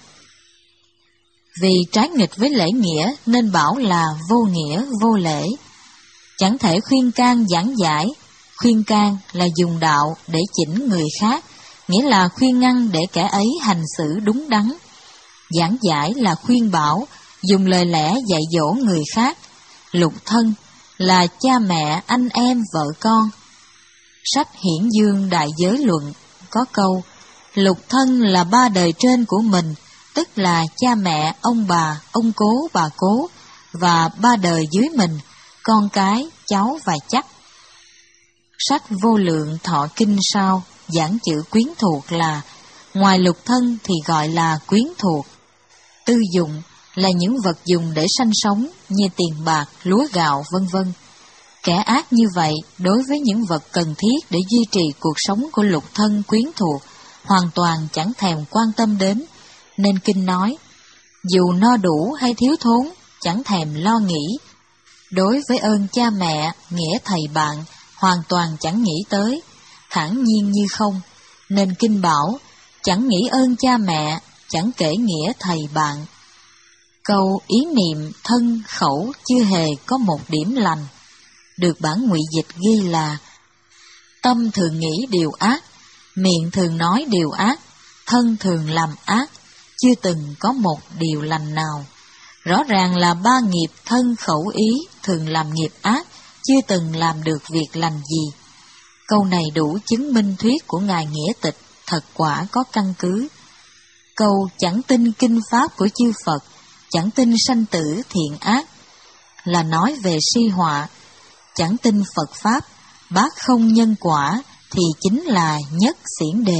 Speaker 1: Vì trái nghịch với lễ nghĩa nên bảo là vô nghĩa, vô lễ. Chẳng thể khuyên can giảng giải, khuyên can là dùng đạo để chỉnh người khác, nghĩa là khuyên ngăn để kẻ ấy hành xử đúng đắn. Giảng giải là khuyên bảo, dùng lời lẽ dạy dỗ người khác, lục thân là cha mẹ, anh em, vợ con. Sách Hiển Dương Đại Giới Luận có câu, lục thân là ba đời trên của mình, tức là cha mẹ, ông bà, ông cố, bà cố, và ba đời dưới mình, con cái, cháu và chắc. Sách Vô Lượng Thọ Kinh sau giảng chữ quyến thuộc là, ngoài lục thân thì gọi là quyến thuộc. Tư dụng là những vật dùng để sanh sống như tiền bạc, lúa gạo, vân vân. Kẻ ác như vậy đối với những vật cần thiết để duy trì cuộc sống của lục thân quyến thuộc hoàn toàn chẳng thèm quan tâm đến, nên Kinh nói, dù no đủ hay thiếu thốn, chẳng thèm lo nghĩ. Đối với ơn cha mẹ, nghĩa thầy bạn, hoàn toàn chẳng nghĩ tới, thản nhiên như không, nên Kinh bảo, chẳng nghĩ ơn cha mẹ, chẳng kể nghĩa thầy bạn. Câu ý niệm thân khẩu chưa hề có một điểm lành, được bản ngụy dịch ghi là, tâm thường nghĩ điều ác, miệng thường nói điều ác, thân thường làm ác, chưa từng có một điều lành nào. Rõ ràng là ba nghiệp thân khẩu ý thường làm nghiệp ác, chưa từng làm được việc lành gì. Câu này đủ chứng minh thuyết của Ngài Nghĩa Tịch thật quả có căn cứ. Câu chẳng tin kinh pháp của chư Phật, chẳng tin sanh tử thiện ác là nói về si họa. Chẳng tin Phật pháp, bác không nhân quả thì chính là nhất xiển đề.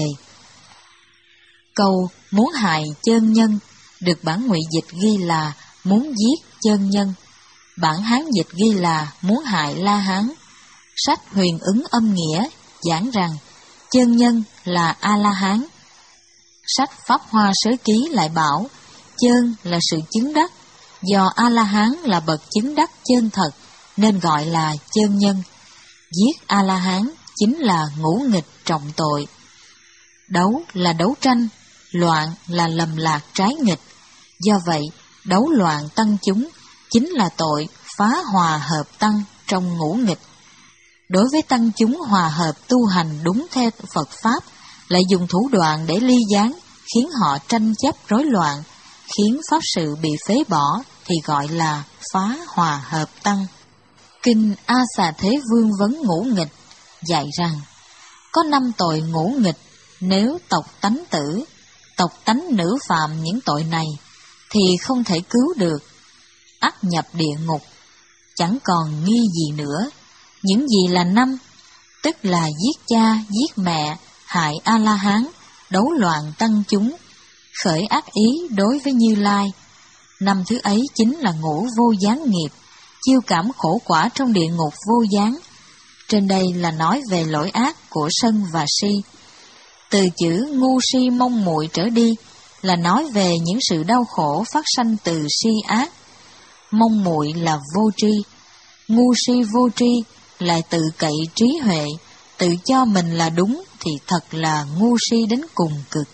Speaker 1: Câu muốn hại chơn nhân được bản ngụy dịch ghi là muốn giết chơn nhân, bản Hán dịch ghi là muốn hại La Hán. Sách Huyền Ứng Âm Nghĩa giảng rằng chơn nhân là A-la-hán. Sách Pháp Hoa Sớ Ký lại bảo chơn là sự chứng đắc, do A-la-hán là bậc chứng đắc chân thật nên gọi là chơn nhân. Giết A-la-hán chính là ngũ nghịch trọng tội. Đấu là đấu tranh, loạn là lầm lạc trái nghịch. Do vậy, đấu loạn tăng chúng chính là tội phá hòa hợp tăng trong ngũ nghịch. Đối với tăng chúng hòa hợp tu hành đúng theo Phật Pháp, lại dùng thủ đoạn để ly gián, khiến họ tranh chấp rối loạn, khiến pháp sự bị phế bỏ, thì gọi là phá hòa hợp tăng. Kinh A Xà Thế Vương Vấn Ngũ Nghịch dạy rằng, có năm tội ngũ nghịch, nếu tộc tánh tử, tộc tánh nữ phạm những tội này, thì không thể cứu được, ắt nhập địa ngục, chẳng còn nghi gì nữa. Những gì là năm? Tức là giết cha, giết mẹ, hại A-la-hán, đấu loạn tăng chúng, khởi ác ý đối với Như Lai. Năm thứ ấy chính là ngũ vô gián nghiệp, chiêu cảm khổ quả trong địa ngục vô gián. Trên đây là nói về lỗi ác của sân và si. Từ chữ ngu si mông muội trở đi là nói về những sự đau khổ phát sanh từ si ác. Mông muội là vô tri, ngu si vô tri lại tự cậy trí huệ, tự cho mình là đúng thì thật là ngu si đến cùng cực.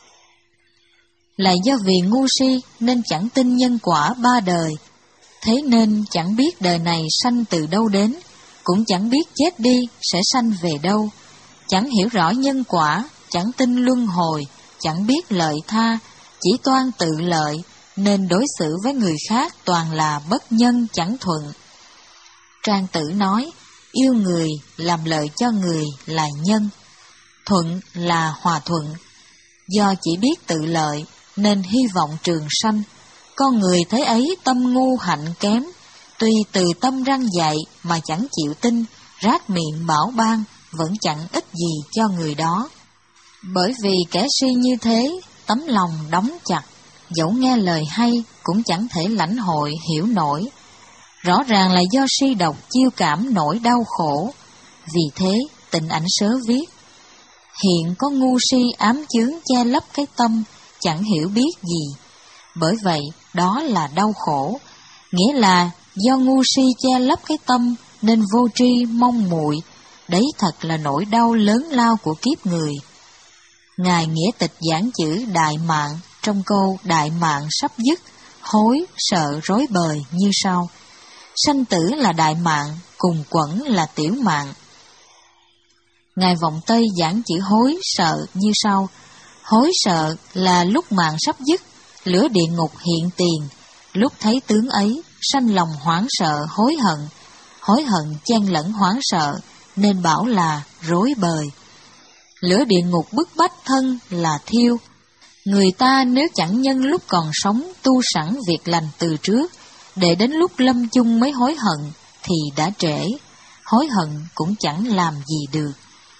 Speaker 1: Là do vì ngu si nên chẳng tin nhân quả ba đời, thế nên chẳng biết đời này sanh từ đâu đến, cũng chẳng biết chết đi sẽ sanh về đâu, chẳng hiểu rõ nhân quả, chẳng tin luân hồi, chẳng biết lợi tha, chỉ toan tự lợi, nên đối xử với người khác toàn là bất nhân chẳng thuận. Trang Tử nói, yêu người làm lợi cho người là nhân, thuận là hòa thuận. Do chỉ biết tự lợi nên hy vọng trường sanh, con người thế ấy tâm ngu hạnh kém, tuy từ tâm răng dạy mà chẳng chịu tin, rát miệng bảo ban vẫn chẳng ích gì cho người đó. Bởi vì kẻ si như thế, tấm lòng đóng chặt, dẫu nghe lời hay cũng chẳng thể lãnh hội hiểu nổi. Rõ ràng là do si độc chiêu cảm nỗi đau khổ. Vì thế, Tịnh Ảnh Sớ viết, hiện có ngu si ám chướng che lấp cái tâm, chẳng hiểu biết gì. Bởi vậy, đó là đau khổ. Nghĩa là do ngu si che lấp cái tâm nên vô tri mong muội. Đấy thật là nỗi đau lớn lao của kiếp người. Ngài Nghĩa Tịch giảng chữ đại mạng trong câu đại mạng sắp dứt, hối sợ rối bời như sau: sanh tử là đại mạng, cùng quẩn là tiểu mạng. Ngài Vọng Tây giảng chữ hối sợ như sau: hối sợ là lúc mạng sắp dứt, lửa địa ngục hiện tiền, lúc thấy tướng ấy sanh lòng hoảng sợ, hối hận. Hối hận chen lẫn hoảng sợ, nên bảo là rối bời. Lửa địa ngục bức bách thân là thiêu. Người ta nếu chẳng nhân lúc còn sống tu sẵn việc lành từ trước, để đến lúc lâm chung mới hối hận, thì đã trễ. Hối hận cũng chẳng làm gì được.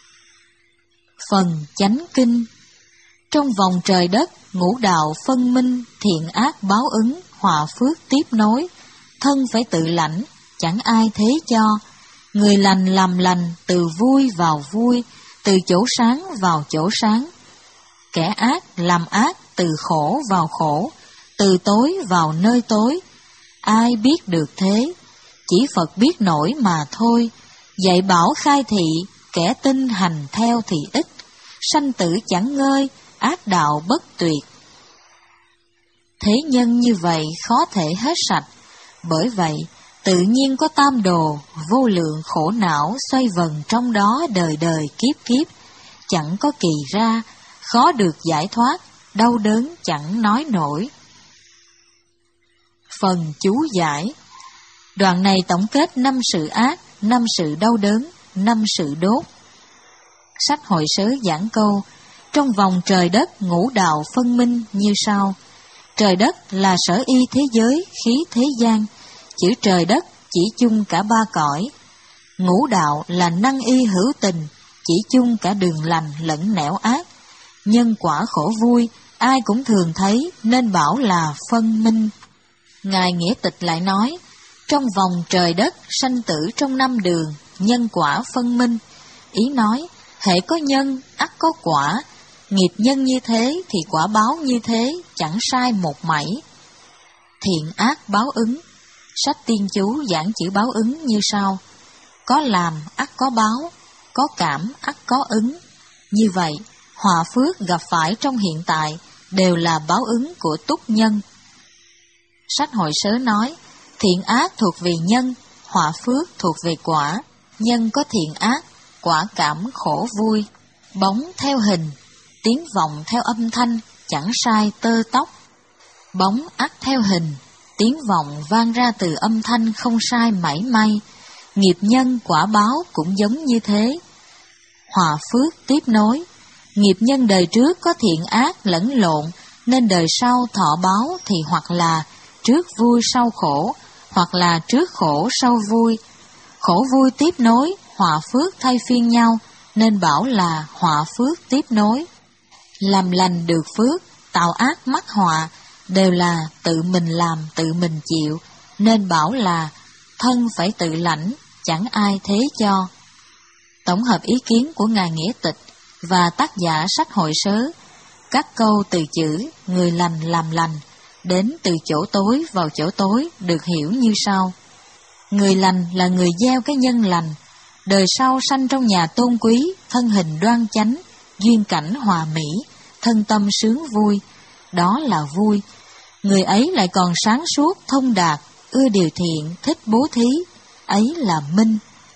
Speaker 1: Phần chánh kinh. Trong vòng trời đất, ngũ đạo phân minh, thiện ác báo ứng, họa phước tiếp nối. Thân phải tự lãnh, chẳng ai thế cho. Người lành làm lành, từ vui vào vui, từ chỗ sáng vào chỗ sáng. Kẻ ác làm ác, từ khổ vào khổ, từ tối vào nơi tối. Ai biết được thế? Chỉ Phật biết nổi mà thôi. Dạy bảo khai thị, kẻ tin hành theo thì ít. Sanh tử chẳng ngơi, ác đạo bất tuyệt. Thế nhân như vậy khó thể hết sạch. Bởi vậy, tự nhiên có tam đồ, vô lượng khổ não xoay vần trong đó đời đời kiếp kiếp. Chẳng có kỳ ra, khó được giải thoát, đau đớn chẳng nói nổi. Phần chú giải. Đoạn này tổng kết năm sự ác, năm sự đau đớn, năm sự đốt. Sách Hội Sớ giảng câu: trong vòng trời đất ngũ đạo phân minh như sau. Trời đất là sở y thế giới, khí thế gian. Chữ trời đất chỉ chung cả ba cõi. Ngũ đạo là năng y hữu tình, chỉ chung cả đường lành lẫn nẻo ác. Nhân quả khổ vui, ai cũng thường thấy, nên bảo là phân minh. Ngài Nghĩa Tịch lại nói, trong vòng trời đất sanh tử trong năm đường, nhân quả phân minh. Ý nói, hễ có nhân, ắt có quả. Nghiệp nhân như thế thì quả báo như thế, chẳng sai một mảy. Thiện ác báo ứng. Sách Tiên Chú giảng chữ báo ứng như sau: có làm ắt có báo, có cảm ắt có ứng. Như vậy, họa phước gặp phải trong hiện tại đều là báo ứng của túc nhân. Sách Hội Sớ nói, thiện ác thuộc về nhân, họa phước thuộc về quả. Nhân có thiện ác, quả cảm khổ vui. Bóng theo hình, tiếng vọng theo âm thanh, chẳng sai tơ tóc. Bóng ắt theo hình, tiếng vọng vang ra từ âm thanh không sai mảy may. Nghiệp nhân quả báo cũng giống như thế. Họa phước tiếp nối. Nghiệp nhân đời trước có thiện ác lẫn lộn, nên đời sau thọ báo thì hoặc là trước vui sau khổ, hoặc là trước khổ sau vui. Khổ vui tiếp nối, họa phước thay phiên nhau, nên bảo là họa phước tiếp nối. Làm lành được phước, tạo ác mắc họa, đều là tự mình làm tự mình chịu, nên bảo là thân phải tự lãnh, chẳng ai thế cho. Tổng hợp ý kiến của Ngài Nghĩa Tịch và tác giả sách Hội Sớ, các câu từ chữ người lành làm lành đến từ chỗ tối vào chỗ tối được hiểu như sau. Người lành là người gieo cái nhân lành, đời sau sanh trong nhà tôn quý, thân hình đoan chánh, duyên cảnh hòa mỹ, thân tâm sướng vui, đó là vui. Người ấy lại còn sáng suốt, thông đạt, ưa điều thiện, thích bố thí, ấy là minh.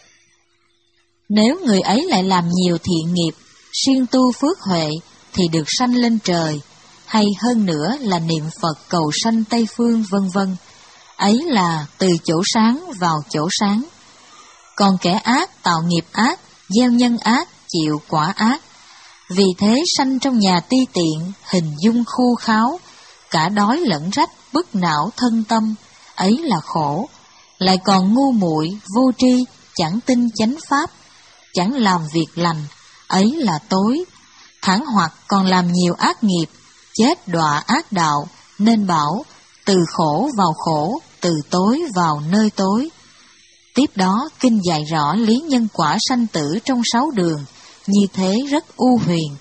Speaker 1: Nếu người ấy lại làm nhiều thiện nghiệp, siêng tu phước huệ, thì được sanh lên trời, hay hơn nữa là niệm Phật cầu sanh Tây Phương vân vân. Ấy là từ chỗ sáng vào chỗ sáng. Còn kẻ ác tạo nghiệp ác, gieo nhân ác, chịu quả ác. Vì thế sanh trong nhà ti tiện, hình dung khô kháo, cả đói lẫn rách, bức não thân tâm, ấy là khổ. Lại còn ngu muội, vô tri, chẳng tin chánh pháp, chẳng làm việc lành, ấy là tối. Thẳng hoặc còn làm nhiều ác nghiệp, chết đọa ác đạo, nên bảo từ khổ vào khổ, từ tối vào nơi tối. Tiếp đó kinh dạy rõ lý nhân quả sanh tử trong sáu đường, như thế rất u huyền.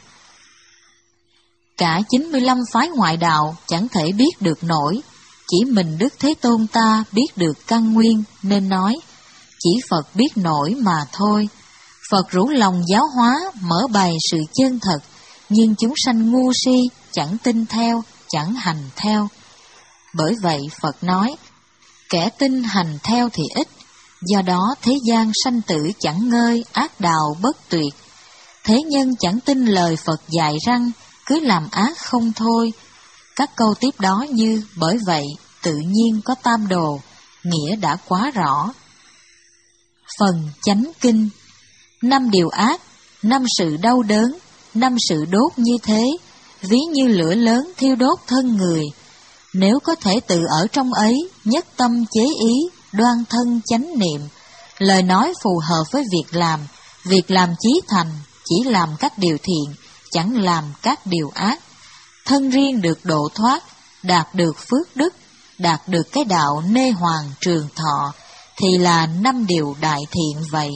Speaker 1: Cả chín mươi lăm phái ngoại đạo chẳng thể biết được nổi, chỉ mình Đức Thế Tôn ta biết được căn nguyên, nên nói chỉ Phật biết nổi mà thôi. Phật rủ lòng giáo hóa, mở bày sự chân thật, nhưng chúng sanh ngu si, chẳng tin theo, chẳng hành theo. Bởi vậy Phật nói, kẻ tin hành theo thì ít, do đó thế gian sanh tử chẳng ngơi, ác đạo bất tuyệt. Thế nhân chẳng tin lời Phật dạy răng, cứ làm ác không thôi. Các câu tiếp đó như, bởi vậy tự nhiên có tam đồ, nghĩa đã quá rõ. Phần chánh kinh. Năm điều ác, năm sự đau đớn, năm sự đốt như thế, ví như lửa lớn thiêu đốt thân người. Nếu có thể tự ở trong ấy, nhất tâm chế ý, đoan thân chánh niệm, lời nói phù hợp với việc làm, việc làm chí thành, chỉ làm các điều thiện, chẳng làm các điều ác, thân riêng được độ thoát, đạt được phước đức, đạt được cái đạo nê hoàng trường thọ, thì là năm điều đại thiện vậy.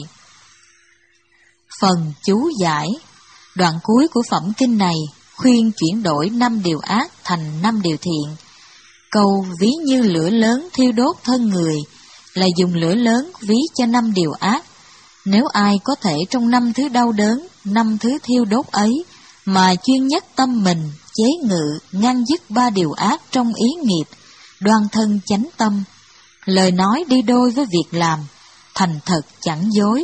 Speaker 1: Phần chú giải. Đoạn cuối của phẩm kinh này khuyên chuyển đổi năm điều ác thành năm điều thiện. Câu ví như lửa lớn thiêu đốt thân người là dùng lửa lớn ví cho năm điều ác. Nếu ai có thể trong năm thứ đau đớn, năm thứ thiêu đốt ấy, mà chuyên nhất tâm mình, chế ngự, ngăn dứt ba điều ác trong ý nghiệp, đoan thân chánh tâm, lời nói đi đôi với việc làm, thành thật chẳng dối,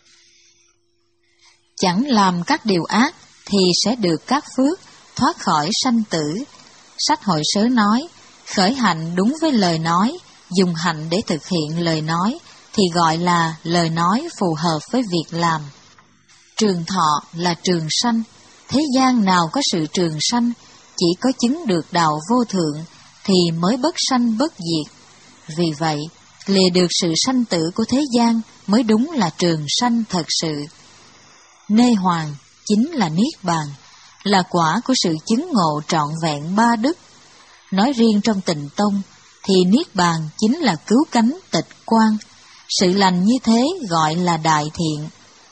Speaker 1: chẳng làm các điều ác, thì sẽ được các phước, thoát khỏi sanh tử. Sách Hội Sớ nói, khởi hạnh đúng với lời nói, dùng hạnh để thực hiện lời nói, thì gọi là lời nói phù hợp với việc làm. Trường thọ là trường sanh, thế gian nào có sự trường sanh, chỉ có chứng được đạo vô thượng, thì mới bất sanh bất diệt. Vì vậy, lìa được sự sanh tử của thế gian mới đúng là trường sanh thật sự. Nê hoàng chính là niết bàn, là quả của sự chứng ngộ trọn vẹn ba đức. Nói riêng trong Tịnh Tông, thì niết bàn chính là cứu cánh tịch quan. Sự lành như thế gọi là đại thiện.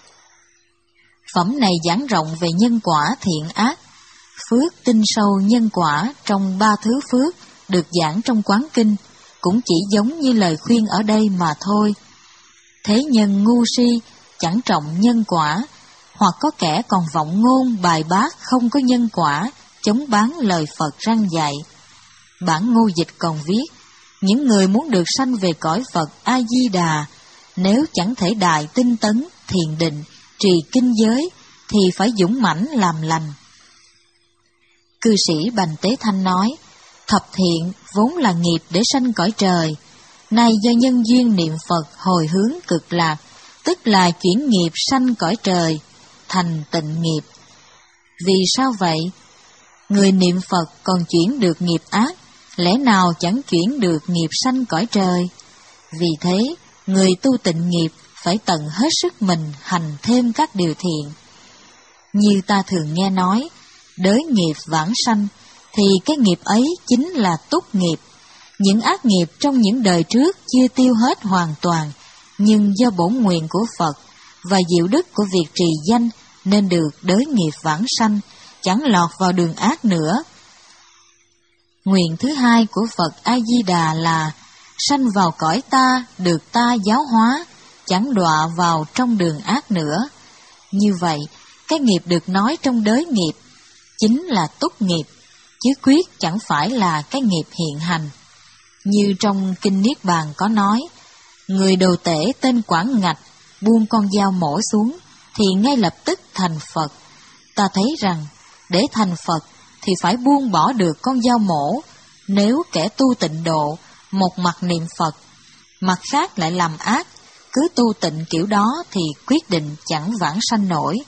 Speaker 1: Phẩm này giảng rộng về nhân quả thiện ác, phước tinh sâu nhân quả trong ba thứ phước được giảng trong Quán Kinh, cũng chỉ giống như lời khuyên ở đây mà thôi. Thế nhân ngu si, chẳng trọng nhân quả, hoặc có kẻ còn vọng ngôn bài bác không có nhân quả, chống bán lời Phật răn dạy. Bản Ngô Dịch còn viết, những người muốn được sanh về cõi Phật A-di-đà, nếu chẳng thể đại tinh tấn, thiền định, trì kinh giới, thì phải dũng mãnh làm lành. Cư sĩ Bành Tế Thanh nói, thập thiện vốn là nghiệp để sanh cõi trời, nay do nhân duyên niệm Phật hồi hướng cực lạc, tức là chuyển nghiệp sanh cõi trời, thành tịnh nghiệp. Vì sao vậy? Người niệm Phật còn chuyển được nghiệp ác, lẽ nào chẳng chuyển được nghiệp sanh cõi trời? Vì thế, người tu tịnh nghiệp phải tận hết sức mình hành thêm các điều thiện. Như ta thường nghe nói, đới nghiệp vãng sanh, thì cái nghiệp ấy chính là túc nghiệp. Những ác nghiệp trong những đời trước chưa tiêu hết hoàn toàn, nhưng do bổn nguyện của Phật và diệu đức của việc trì danh nên được đới nghiệp vãng sanh, chẳng lọt vào đường ác nữa. Nguyện thứ hai của Phật A-di-đà là sanh vào cõi ta, được ta giáo hóa, chẳng đọa vào trong đường ác nữa. Như vậy, cái nghiệp được nói trong đới nghiệp chính là túc nghiệp, chứ quyết chẳng phải là cái nghiệp hiện hành. Như trong Kinh Niết Bàn có nói, người đồ tể tên Quảng Ngạch buông con dao mổ xuống, thì ngay lập tức thành Phật. Ta thấy rằng, để thành Phật thì phải buông bỏ được con dao mổ. Nếu kẻ tu tịnh độ, một mặt niệm Phật, mặt khác lại làm ác, cứ tu tịnh kiểu đó thì quyết định chẳng vãng sanh nổi.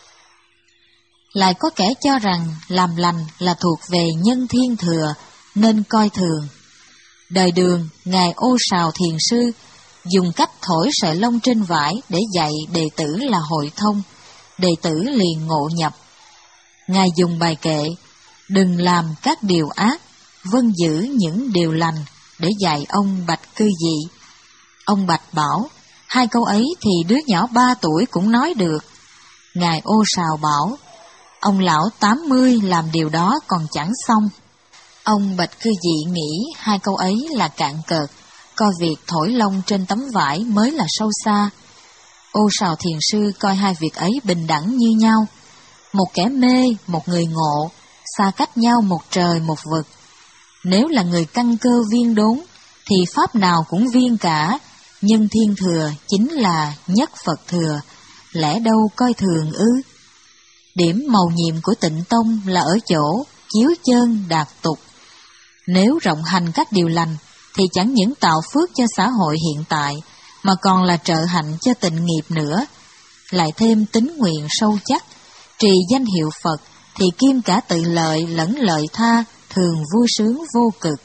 Speaker 1: Lại có kẻ cho rằng làm lành là thuộc về nhân thiên thừa, nên coi thường. Đời Đường, Ngài Ô Sào Thiền Sư dùng cách thổi sợi lông trên vải để dạy đệ tử là hội thông, đệ tử liền ngộ nhập. Ngài dùng bài kệ, đừng làm các điều ác, vâng giữ những điều lành, để dạy ông Bạch Cư Dị. Ông Bạch bảo, hai câu ấy thì đứa nhỏ ba tuổi cũng nói được. Ngài Ô Sào bảo, ông lão tám mươi làm điều đó còn chẳng xong. Ông Bạch Cư Dị nghĩ hai câu ấy là cạn cợt, coi việc thổi lông trên tấm vải mới là sâu xa. Ô Sào Thiền Sư coi hai việc ấy bình đẳng như nhau. Một kẻ mê, một người ngộ, xa cách nhau một trời một vực. Nếu là người căn cơ viên đốn, thì pháp nào cũng viên cả, nhân thiên thừa chính là nhất Phật thừa, lẽ đâu coi thường ư? Điểm mầu nhiệm của Tịnh Tông là ở chỗ chiếu chơn đạt tục. Nếu rộng hành các điều lành, thì chẳng những tạo phước cho xã hội hiện tại, mà còn là trợ hạnh cho tịnh nghiệp nữa. Lại thêm tín nguyện sâu chắc, trì danh hiệu Phật, thì kim cả tự lợi lẫn lợi tha, thường vui sướng vô cực.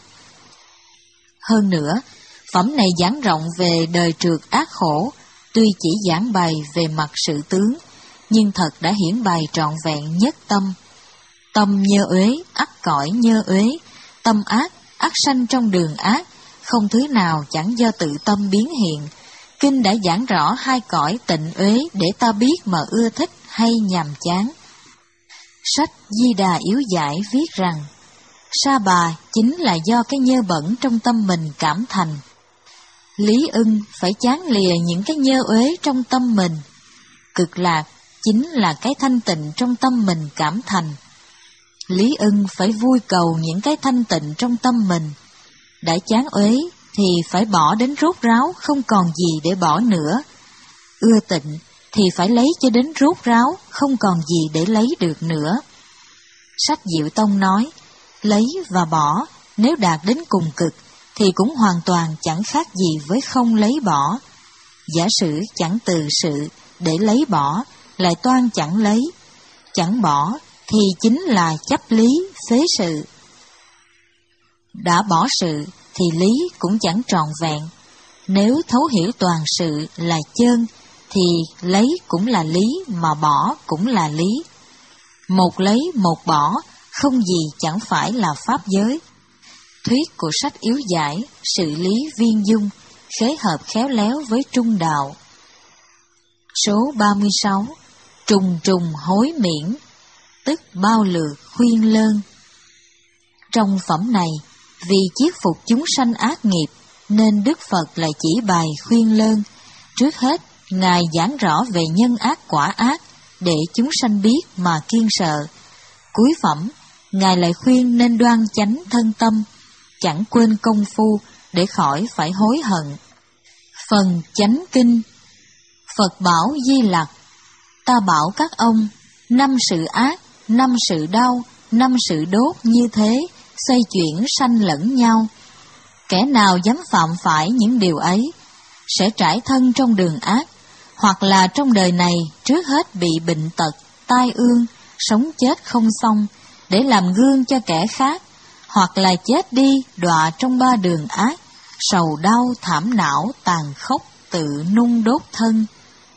Speaker 1: Hơn nữa, phẩm này giảng rộng về đời trượt ác khổ, tuy chỉ giảng bày về mặt sự tướng, nhưng thật đã hiển bày trọn vẹn nhất tâm. Tâm nhơ uế, ắt cõi nhơ uế, tâm ác, ắt sanh trong đường ác, không thứ nào chẳng do tự tâm biến hiện. Kinh đã giảng rõ hai cõi tịnh uế để ta biết mà ưa thích hay nhàm chán. Sách Di Đà Yếu Giải viết rằng, sa bà chính là do cái nhơ bẩn trong tâm mình cảm thành. Lý ưng phải chán lìa những cái nhơ uế trong tâm mình. Cực lạc chính là cái thanh tịnh trong tâm mình cảm thành. Lý ưng phải vui cầu những cái thanh tịnh trong tâm mình. Đã chán uế thì phải bỏ đến rốt ráo, không còn gì để bỏ nữa. Ưa tịnh thì phải lấy cho đến rốt ráo, không còn gì để lấy được nữa. Sách Diệu Tông nói, lấy và bỏ nếu đạt đến cùng cực thì cũng hoàn toàn chẳng khác gì với không lấy bỏ. Giả sử chẳng từ sự để lấy bỏ, lại toan chẳng lấy, chẳng bỏ thì chính là chấp lý phế sự. Đã bỏ sự thì lý cũng chẳng tròn vẹn. Nếu thấu hiểu toàn sự là chân thì lấy cũng là lý, mà bỏ cũng là lý. Một lấy một bỏ, không gì chẳng phải là pháp giới. Thuyết của sách Yếu Giải, sự lý viên dung, khế hợp khéo léo với trung đạo. Số ba mươi sáu. Trùng trùng hối miễn, tức bao lượt khuyên lơn. Trong phẩm này, vì chiết phục chúng sanh ác nghiệp, nên Đức Phật lại chỉ bài khuyên lơn. Trước hết, Ngài giảng rõ về nhân ác quả ác, để chúng sanh biết mà kiêng sợ. Cuối phẩm, Ngài lại khuyên nên đoan chánh thân tâm, chẳng quên công phu để khỏi phải hối hận. Phần chánh kinh. Phật bảo Di Lặc, ta bảo các ông, năm sự ác, năm sự đau, năm sự đốt như thế, xoay chuyển sanh lẫn nhau. Kẻ nào dám phạm phải những điều ấy, sẽ trải thân trong đường ác, hoặc là trong đời này trước hết bị bệnh tật, tai ương, sống chết không xong, để làm gương cho kẻ khác, hoặc là chết đi đọa trong ba đường ác, sầu đau thảm não tàn khốc tự nung đốt thân.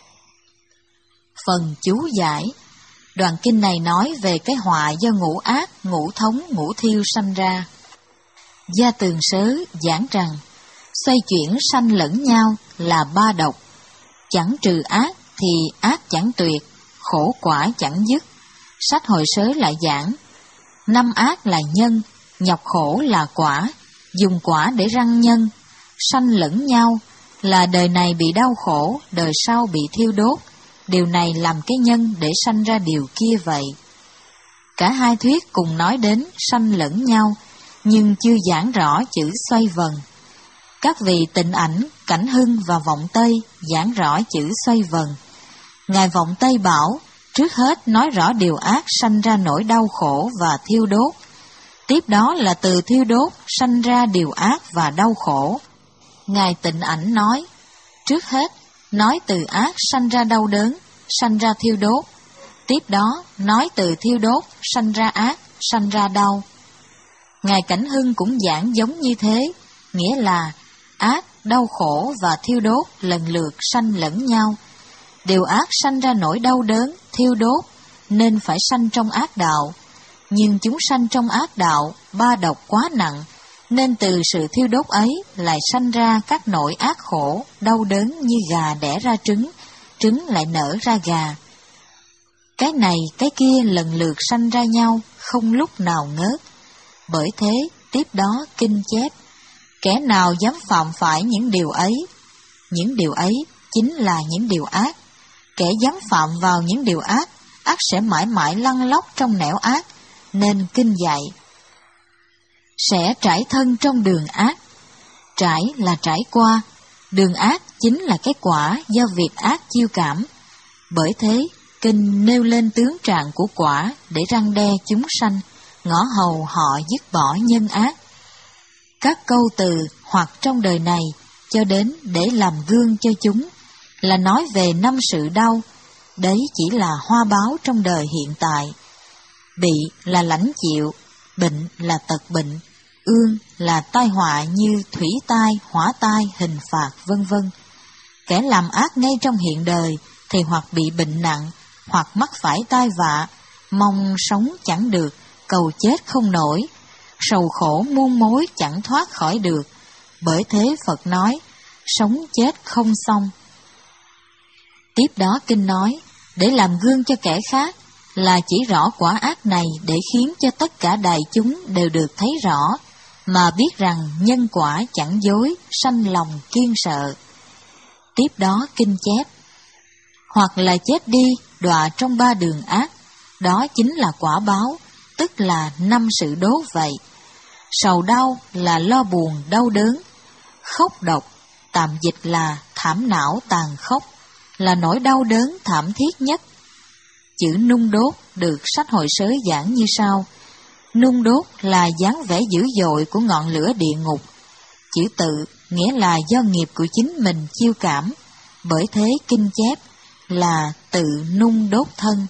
Speaker 1: Phần chú giải. Đoạn kinh này nói về cái họa do ngũ ác, ngũ thống, ngũ thiêu sanh ra. Gia Tường Sớ giảng rằng, xoay chuyển sanh lẫn nhau là ba độc. Chẳng trừ ác thì ác chẳng tuyệt, khổ quả chẳng dứt. Sách Hội Sớ lại giảng, năm ác là nhân, nhọc khổ là quả, dùng quả để răng nhân. Sanh lẫn nhau là đời này bị đau khổ, đời sau bị thiêu đốt. Điều này làm cái nhân để sanh ra điều kia vậy. Cả hai thuyết cùng nói đến sanh lẫn nhau, nhưng chưa giảng rõ chữ xoay vần. Các vị Tịnh Ảnh, Cảnh Hưng và Vọng Tây giảng rõ chữ xoay vần. Ngài Vọng Tây bảo, trước hết nói rõ điều ác sanh ra nỗi đau khổ và thiêu đốt. Tiếp đó là từ thiêu đốt sanh ra điều ác và đau khổ. Ngài Tịnh Ảnh nói, trước hết nói từ ác sanh ra đau đớn, sanh ra thiêu đốt. Tiếp đó nói từ thiêu đốt sanh ra ác, sanh ra đau. Ngài Cảnh Hưng cũng giảng giống như thế, nghĩa là ác, đau khổ và thiêu đốt lần lượt sanh lẫn nhau. Điều ác sanh ra nỗi đau đớn, thiêu đốt, nên phải sanh trong ác đạo. Nhưng chúng sanh trong ác đạo, ba độc quá nặng, nên từ sự thiêu đốt ấy lại sanh ra các nỗi ác khổ, đau đớn như gà đẻ ra trứng, trứng lại nở ra gà. Cái này, cái kia lần lượt sanh ra nhau, không lúc nào ngớt. Bởi thế, tiếp đó kinh chép, kẻ nào dám phạm phải những điều ấy, những điều ấy chính là những điều ác. Kẻ dám phạm vào những điều ác, ác sẽ mãi mãi lăn lóc trong nẻo ác, nên kinh dạy. Sẽ trải thân trong đường ác. Trải là trải qua, đường ác chính là cái quả do việc ác chiêu cảm. Bởi thế, kinh nêu lên tướng trạng của quả để răn đe chúng sanh, ngõ hầu họ dứt bỏ nhân ác. Các câu từ hoặc trong đời này, cho đến để làm gương cho chúng, là nói về năm sự đau. Đấy chỉ là hoa báo trong đời hiện tại. Bị là lãnh chịu, bệnh là tật bệnh, ương là tai họa như thủy tai, hỏa tai, hình phạt, vân vân. Kẻ làm ác ngay trong hiện đời thì hoặc bị bệnh nặng, hoặc mắc phải tai vạ, mong sống chẳng được, cầu chết không nổi, sầu khổ muôn mối chẳng thoát khỏi được. Bởi thế Phật nói, sống chết không xong. Tiếp đó Kinh nói, để làm gương cho kẻ khác, là chỉ rõ quả ác này để khiến cho tất cả đại chúng đều được thấy rõ, mà biết rằng nhân quả chẳng dối, sanh lòng kiên sợ. Tiếp đó Kinh chép, hoặc là chết đi, đọa trong ba đường ác, đó chính là quả báo, tức là năm sự đố vậy. Sầu đau là lo buồn đau đớn, khóc độc, tạm dịch là thảm não tàn khốc, là nỗi đau đớn thảm thiết nhất. Chữ nung đốt được sách Hội Sớ giảng như sau. Nung đốt là dáng vẻ dữ dội của ngọn lửa địa ngục. Chữ tự nghĩa là do nghiệp của chính mình chiêu cảm, bởi thế Kinh chép là tự nung đốt thân.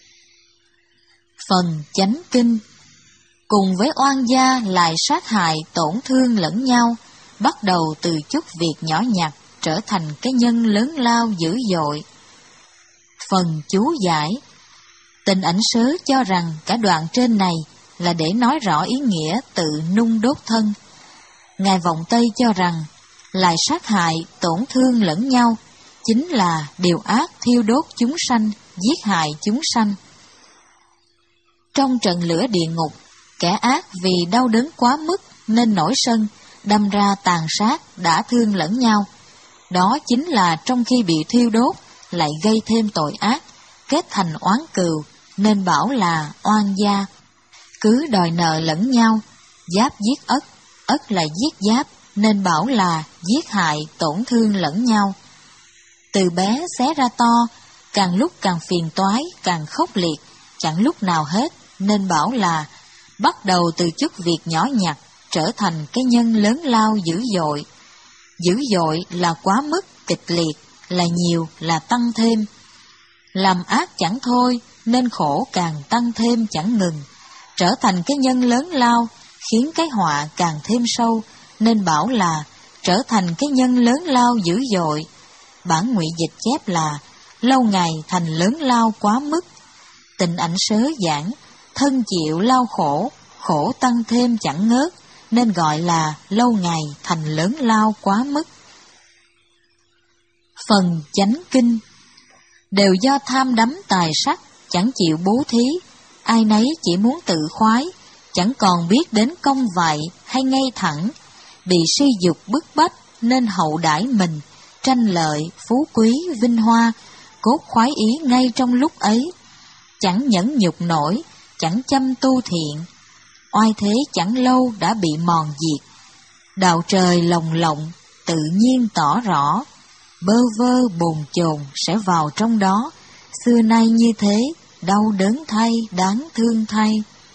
Speaker 1: Phần chánh kinh. Cùng với oan gia lại sát hại tổn thương lẫn nhau, bắt đầu từ chút việc nhỏ nhặt trở thành cái nhân lớn lao dữ dội. Phần chú giải. Tình Ảnh Sớ cho rằng cả đoạn trên này là để nói rõ ý nghĩa tự nung đốt thân. Ngài Vọng Tây cho rằng lại sát hại tổn thương lẫn nhau chính là điều ác thiêu đốt chúng sanh, giết hại chúng sanh. Trong trận lửa địa ngục, kẻ ác vì đau đớn quá mức nên nổi sân, đâm ra tàn sát, đả thương lẫn nhau. Đó chính là trong khi bị thiêu đốt lại gây thêm tội ác, kết thành oán cừu, nên bảo là oan gia. Cứ đòi nợ lẫn nhau, giáp giết ất, ất là giết giáp, nên bảo là giết hại tổn thương lẫn nhau. Từ bé xé ra to, càng lúc càng phiền toái, càng khốc liệt, chẳng lúc nào hết, nên bảo là bắt đầu từ chút việc nhỏ nhặt trở thành cái nhân lớn lao dữ dội. Dữ dội là quá mức, kịch liệt, là nhiều, là tăng thêm. Làm ác chẳng thôi, nên khổ càng tăng thêm chẳng ngừng, trở thành cái nhân lớn lao, khiến cái họa càng thêm sâu, nên bảo là trở thành cái nhân lớn lao dữ dội. Bản ngụy dịch chép là lâu ngày thành lớn lao quá mức. Tình Ảnh Sớ giảng, thân chịu lao khổ, khổ tăng thêm chẳng ngớt, nên gọi là lâu ngày thành lớn lao quá mức. Phần chánh kinh. Đều do tham đắm tài sắc, chẳng chịu bố thí, ai nấy chỉ muốn tự khoái, chẳng còn biết đến công vậy hay ngay thẳng, bị si dục bức bách nên hậu đãi mình, tranh lợi, phú quý, vinh hoa, cốt khoái ý ngay trong lúc ấy, chẳng nhẫn nhục nổi, chẳng chăm tu thiện, oai thế chẳng lâu đã bị mòn diệt. Đạo trời lồng lộng, tự nhiên tỏ rõ, bơ vơ bồn chồn sẽ vào trong đó, xưa nay như thế, đau đớn thay, đáng thương thay.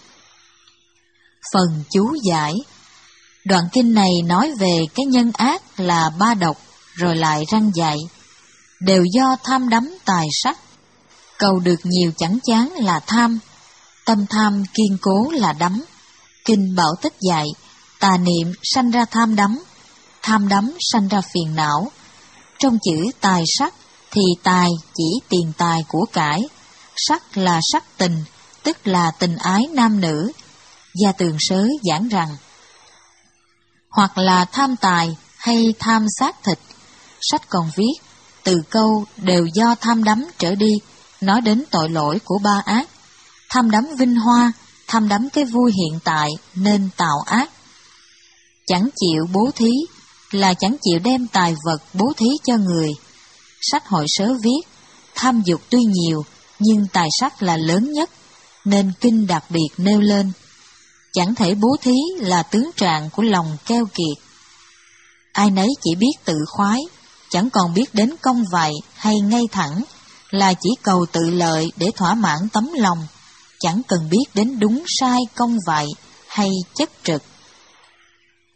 Speaker 1: Phần chú giải. Đoạn kinh này nói về cái nhân ác là ba độc, rồi lại răn dạy. Đều do tham đắm tài sắc, cầu được nhiều chẳng chán là tham, tâm tham kiên cố là đắm. Kinh Bảo Tích dạy, tà niệm sanh ra tham đắm, tham đắm sanh ra phiền não. Trong chữ tài sắc thì tài chỉ tiền tài của cải, sắc là sắc tình, tức là tình ái nam nữ. Gia Tường Sớ giảng rằng, hoặc là tham tài hay tham xác thịt. Sách còn viết, từ câu đều do tham đắm trở đi, nói đến tội lỗi của ba ác. Tham đắm vinh hoa, tham đắm cái vui hiện tại nên tạo ác. Chẳng chịu bố thí là chẳng chịu đem tài vật bố thí cho người. Sách Hội Sớ viết, tham dục tuy nhiều, nhưng tài sắc là lớn nhất, nên kinh đặc biệt nêu lên. Chẳng thể bố thí là tướng trạng của lòng keo kiệt. Ai nấy chỉ biết tự khoái, chẳng còn biết đến công vậy hay ngay thẳng, là chỉ cầu tự lợi để thỏa mãn tấm lòng, chẳng cần biết đến đúng sai công vậy hay chất trực.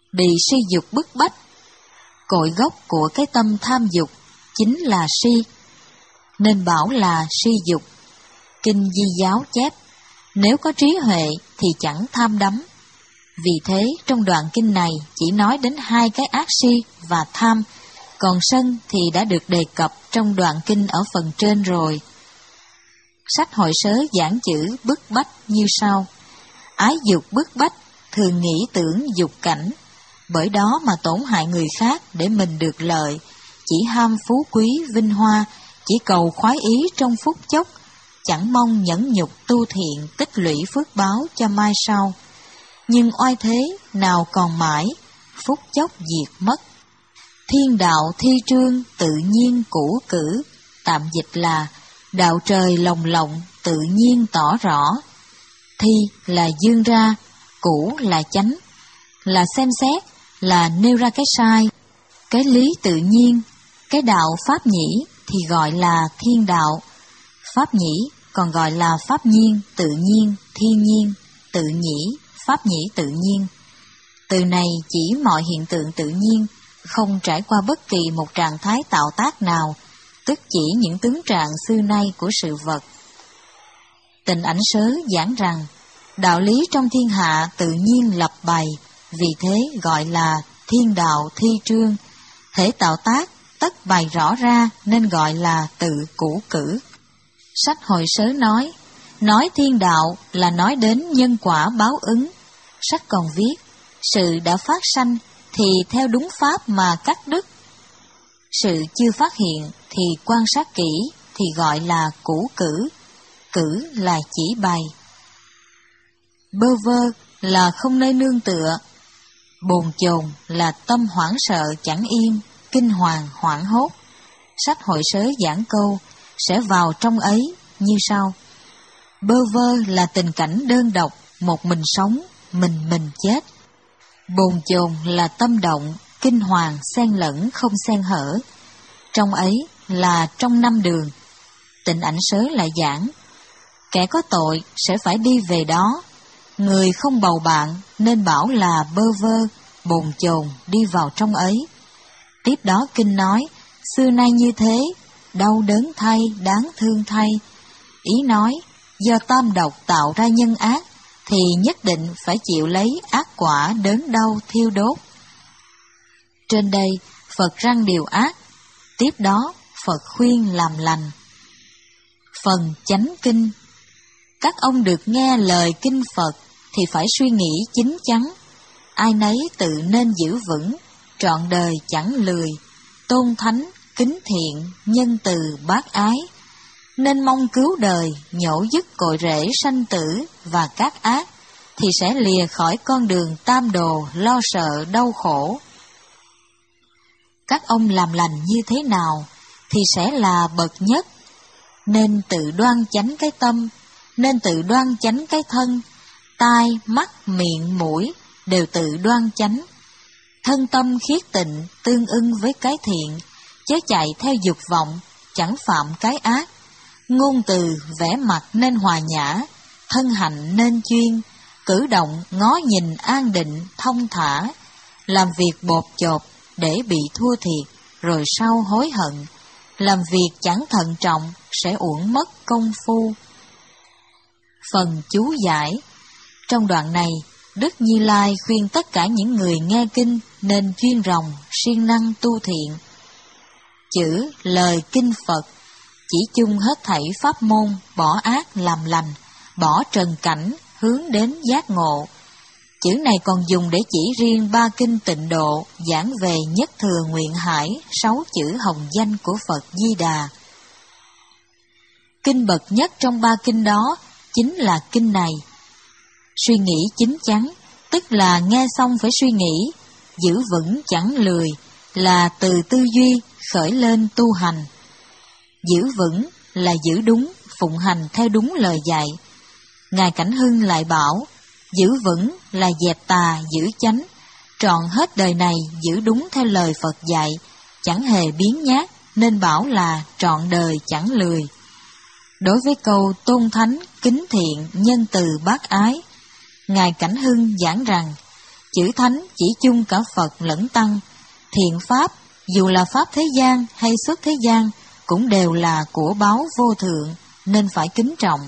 Speaker 1: bị si dục bức bách. Cội gốc của cái tâm tham dục chính là si, nên bảo là si dục. Kinh Di Giáo chép, nếu có trí huệ thì chẳng tham đắm. Vì thế trong đoạn kinh này chỉ nói đến hai cái ác si và tham, còn sân thì đã được đề cập trong đoạn kinh ở phần trên rồi. Sách Hội Sớ giảng chữ bức bách như sau: ái dục bức bách, thường nghĩ tưởng dục cảnh, bởi đó mà tổn hại người khác để mình được lợi, chỉ ham phú quý vinh hoa, chỉ cầu khoái ý trong phút chốc, chẳng mong nhẫn nhục tu thiện tích lũy phước báo cho mai sau. Nhưng oai thế nào còn mãi, phút chốc diệt mất. Thiên đạo thi trương tự nhiên cũ cử, tạm dịch là đạo trời lồng lộng tự nhiên tỏ rõ. Thi là dương ra, cũ là chánh, là xem xét, là nêu ra cái sai, cái lý tự nhiên. Cái đạo pháp nhĩ thì gọi là thiên đạo. Pháp nhĩ còn gọi là pháp nhiên, tự nhiên, thiên nhiên, tự nhĩ, pháp nhĩ tự nhiên. Từ này chỉ mọi hiện tượng tự nhiên, không trải qua bất kỳ một trạng thái tạo tác nào, tức chỉ những tướng trạng xưa nay của sự vật. Tịnh Ảnh Sớ giảng rằng, đạo lý trong thiên hạ tự nhiên lập bày, vì thế gọi là thiên đạo thi trương. Thể tạo tác, tất bày rõ ra nên gọi là tự cũ cử. Sách Hội Sớ nói, nói thiên đạo là nói đến nhân quả báo ứng. Sách còn viết, sự đã phát sanh thì theo đúng pháp mà cắt đứt. Sự chưa phát hiện thì quan sát kỹ thì gọi là cũ cử. Cử là chỉ bày. Bơ vơ là không nơi nương tựa. Bồn chồn là tâm hoảng sợ chẳng yên, kinh hoàng hoảng hốt. Sách Hội Sớ giảng câu sẽ vào trong ấy như sau: bơ vơ là tình cảnh đơn độc, một mình sống, mình mình chết. Bồn chồn là tâm động, kinh hoàng xen lẫn không xen hở. Trong ấy là trong năm đường. Tịnh Ảnh Sớ lại giảng, kẻ có tội sẽ phải đi về đó. Người không bầu bạn nên bảo là bơ vơ, bồn chồn đi vào trong ấy. Tiếp đó kinh nói, xưa nay như thế, đau đớn thay, đáng thương thay. Ý nói, do tam độc tạo ra nhân ác, thì nhất định phải chịu lấy ác quả đớn đau thiêu đốt. Trên đây, Phật răn điều ác, tiếp đó Phật khuyên làm lành. Phần chánh kinh. Các ông được nghe lời kinh Phật thì phải suy nghĩ chín chắn. Ai nấy tự nên giữ vững, trọn đời chẳng lười, tôn thánh, kính thiện, nhân từ bác ái. Nên mong cứu đời, nhổ dứt cội rễ sanh tử và các ác, thì sẽ lìa khỏi con đường tam đồ lo sợ đau khổ. Các ông làm lành như thế nào thì sẽ là bậc nhất. Nên tự đoan chánh cái tâm, nên tự đoan chánh cái thân, tai, mắt, miệng, mũi đều tự đoan chánh. Thân tâm khiết tịnh tương ưng với cái thiện, chớ chạy theo dục vọng, chẳng phạm cái ác. Ngôn từ, vẻ mặt nên hòa nhã, thân hạnh nên chuyên, cử động ngó nhìn an định, thông thả. Làm việc bột chộp để bị thua thiệt, rồi sau hối hận. Làm việc chẳng thận trọng sẽ uổng mất công phu. Phần chú giải. Trong đoạn này, Đức Như Lai khuyên tất cả những người nghe kinh nên chuyên ròng, siêng năng tu thiện. Chữ lời kinh Phật chỉ chung hết thảy pháp môn, bỏ ác làm lành, bỏ trần cảnh, hướng đến giác ngộ. Chữ này còn dùng để chỉ riêng ba kinh tịnh độ, giảng về nhất thừa nguyện hải, sáu chữ hồng danh của Phật Di Đà. Kinh bậc nhất trong ba kinh đó chính là kinh này. Suy nghĩ chín chắn, tức là nghe xong phải suy nghĩ, giữ vững chẳng lười, là từ tư duy khởi lên tu hành. Giữ vững là giữ đúng, phụng hành theo đúng lời dạy. Ngài Cảnh Hưng lại bảo, giữ vững là dẹp tà giữ chánh, trọn hết đời này giữ đúng theo lời Phật dạy, chẳng hề biến nhát, nên bảo là trọn đời chẳng lười. Đối với câu tôn thánh, kính thiện, nhân từ bác ái, Ngài Cảnh Hưng giảng rằng, Chữ thánh chỉ chung cả Phật lẫn Tăng. Thiện pháp, dù là pháp thế gian hay xuất thế gian, cũng đều là của báu vô thượng, nên phải kính trọng.